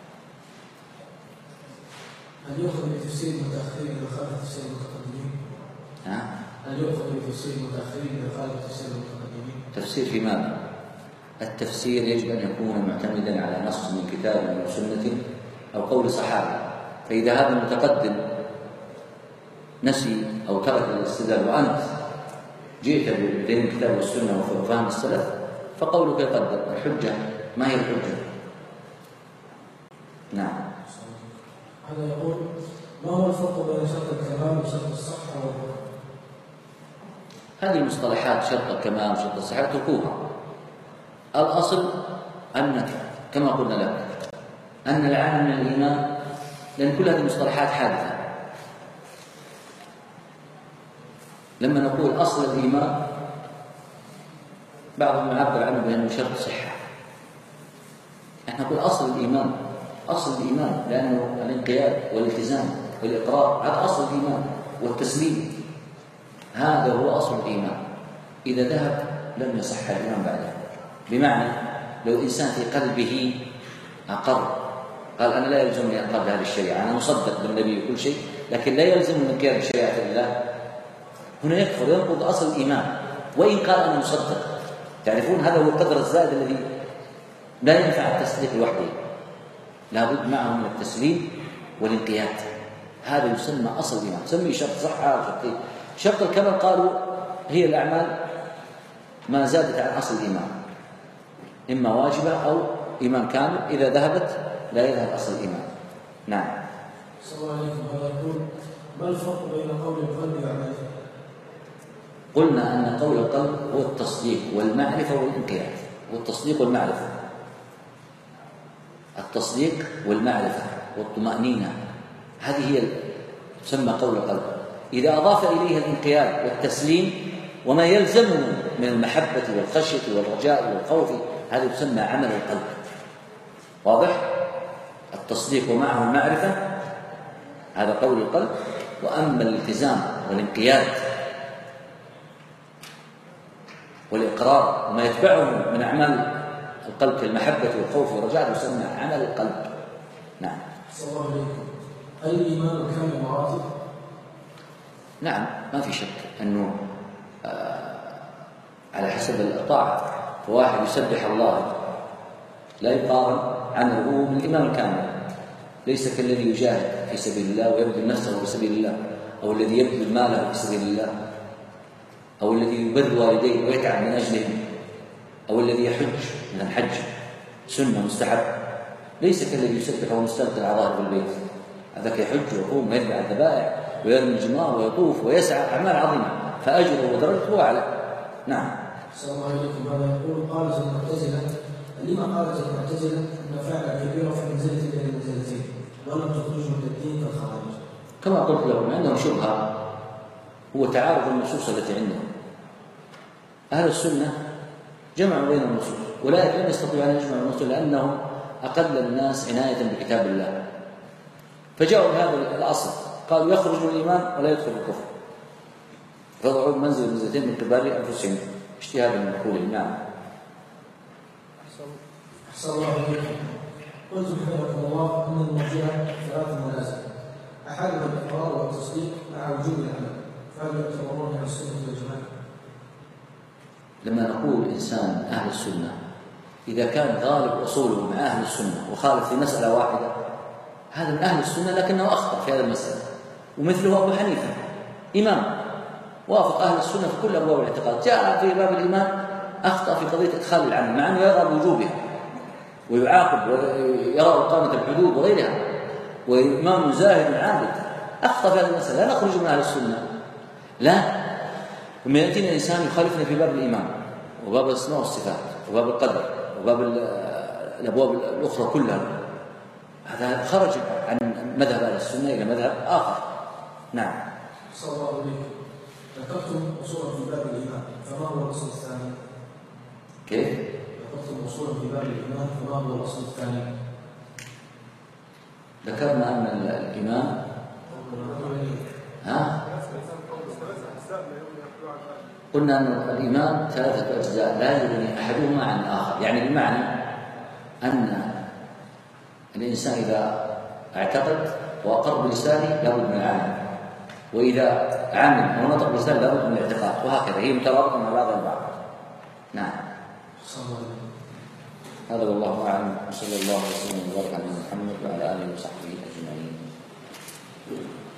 هل يؤخذ بتفسير المتأخرين إذا خالف تفسير المتقدمين؟ هل يؤخذ بتفسير المتأخرين إذا خالف تفسير المتقدمين؟ تفسير في ماذا؟ التفسير يجب أن يكون معتمدا على نص من كتاب أو سنة أو قول صحابي. فإذا هذا المتقدم نسي أو ترك الاستدلال وأنت جئت بدين الكتاب والسنة وفهم السلف فقولك يقدر. الحجة ما هي الحجة؟ نعم. هذا يقول ما هو الفرق بين شرط الكمال وشرط الصحة والبر؟ هذه المصطلحات شرط الكمال وشرط الصحة تركوها. الأصل أنك كما قلنا لك أن العالم من الإيمان، لأن كل هذه المصطلحات حادثة. لما نقول أصل الإيمان بعضهم يعبر عنه بأنه شرط صحة. نحن نقول أصل الإيمان، أصل الإيمان لأنه الانقياد والالتزام والإقرار هذا أصل الإيمان، والتسليم هذا هو أصل الإيمان. إذا ذهب لم يصح الإيمان بعده. بمعنى لو إنسان في قلبه أقر قال أنا لا يلزمني أن أقر بهذه الشريعة، أنا مصدق بالنبي وكل شيء، لكن لا يلزم من قيام شريعة الله، هنا يكفر، ينقض أصل الإيمان وإن قال أنا مصدق. تعرفون هذا هو القدر الزائد الذي لا ينفع التصديق لوحده، لابد معه من التسليم والانقياد. هذا يسمى أصل الإيمان، يسمي شرط صحة وشرطين. شرط الكمال قالوا هي الأعمال ما زادت عن أصل الإيمان، إما واجبة أو إيمان كامل، إذا ذهبت لا يذهب أصل الإيمان. نعم. صلى الله عليه وسلم. هذا يقول ما الفرق بين قول القلب وعمله؟ قلنا أن قول القلب هو التصديق والمعرفة والانقياد. والتصديق والمعرفة، التصديق والمعرفة والطمأنينة، هذه هي تسمى قول القلب. إذا أضاف إليها الانقياد والتسليم وما يلزمه من المحبة والخشية والرجاء والخوف، هذا يسمى عمل القلب. واضح؟ التصديق ومعه المعرفة هذا قول القلب. وأما الالتزام والانقياد والإقرار وما يتبعه من أعمال القلب كالمحبة والخوف والرجاء يسمى عمل القلب. نعم. صلى الله عليه وسلم. هل الإيمان كامل مراتب؟ نعم، ما في شك أنه على حسب الطاعة. فواحد يسبح الله لا يقارن عنه بالإمام الكامل. ليس كالذي يجاهد في سبيل الله ويبذل نفسه في سبيل الله، أو الذي يبذل ماله في سبيل الله، أو الذي يبر والديه ويتعب من أجلهم، أو الذي يحج من الحج سنة مستحب. ليس كالذي يسبح ومستمتع على ظاهر البيت، هذاك يحج ويقوم ويذبح الذبائح ويرمي الجمار ويطوف ويسعى، أعمال عظيمة، فأجره ودرجته أعلى. نعم. صلى الله عليه وسلم. هذا يقول قالت المعتزلة لما قالت المعتزلة أن فعل كبيرة في منزلة بين المنزلتين ولم تخرج من الدين كالخوارج؟ كما قلت لهم عندهم شبهة، هو تعارض النصوص التي عندهم. أهل السنة جمعوا بين النصوص، أولئك لم يستطيعوا أن يجمعوا النصوص لأنهم أقل الناس عناية بكتاب الله، فجاءوا بهذا الأصل، قالوا يخرج من الإيمان ولا يدخل الكفر، فضعوا منزلتين من قبل أنفسهم اجتهادا من عقولهم. نعم. أحسن الله عليكم. قلت حفظكم الله أن المرجئة ثلاث منازل، أحدها الإقرار والتصديق مع وجوب العمل، فهل يعتبرون أهل السنة والجماعة؟ لما نقول إنسان أهل السنة إذا كان غالب أصوله مع أهل السنة وخالف في مسألة واحدة، هذا من أهل السنة لكنه أخطأ في هذه المسألة. ومثله أبو حنيفة إمام وافق أهل السنة في كل أبواب الاعتقاد، جاء في باب الإيمان أخطأ في قضية إدخال العمل مع أنه يرى بوجوبها ويعاقب ويرى إقامة الحدود وغيرها، وإمام زاهد عابد، أخطأ في هذه المسألة. لا نخرج من أهل السنة، لا. ثم يأتينا إنسان يخالفنا في باب الإيمان وباب الأسماء والصفات وباب القدر وباب الأبواب الأخرى كلها، هذا خرج عن مذهب أهل السنة إلى مذهب آخر. نعم. صلى الله عليه ذكرتم أصولا في باب الإيمان، فما هو الأصل الثاني؟ كيف؟ ذكرتم أصولا في باب الإيمان، فما هو الأصل الثاني؟ ذكرنا أن الإيمان قلنا أن الإيمان ثلاثة أجزاء لا يغني أحدهما عن الآخر، يعني بمعنى أن الإنسان إذا اعتقد وأقر بلسانه لابد من العمل، وإذا عمل ونطق بلسانه لابد من الاعتقاد، وهكذا هي مترابطة مع بعضها البعض. نعم. هذا والله أعلم، وصلى الله وسلم وبارك على محمد وعلى آله وصحبه أجمعين.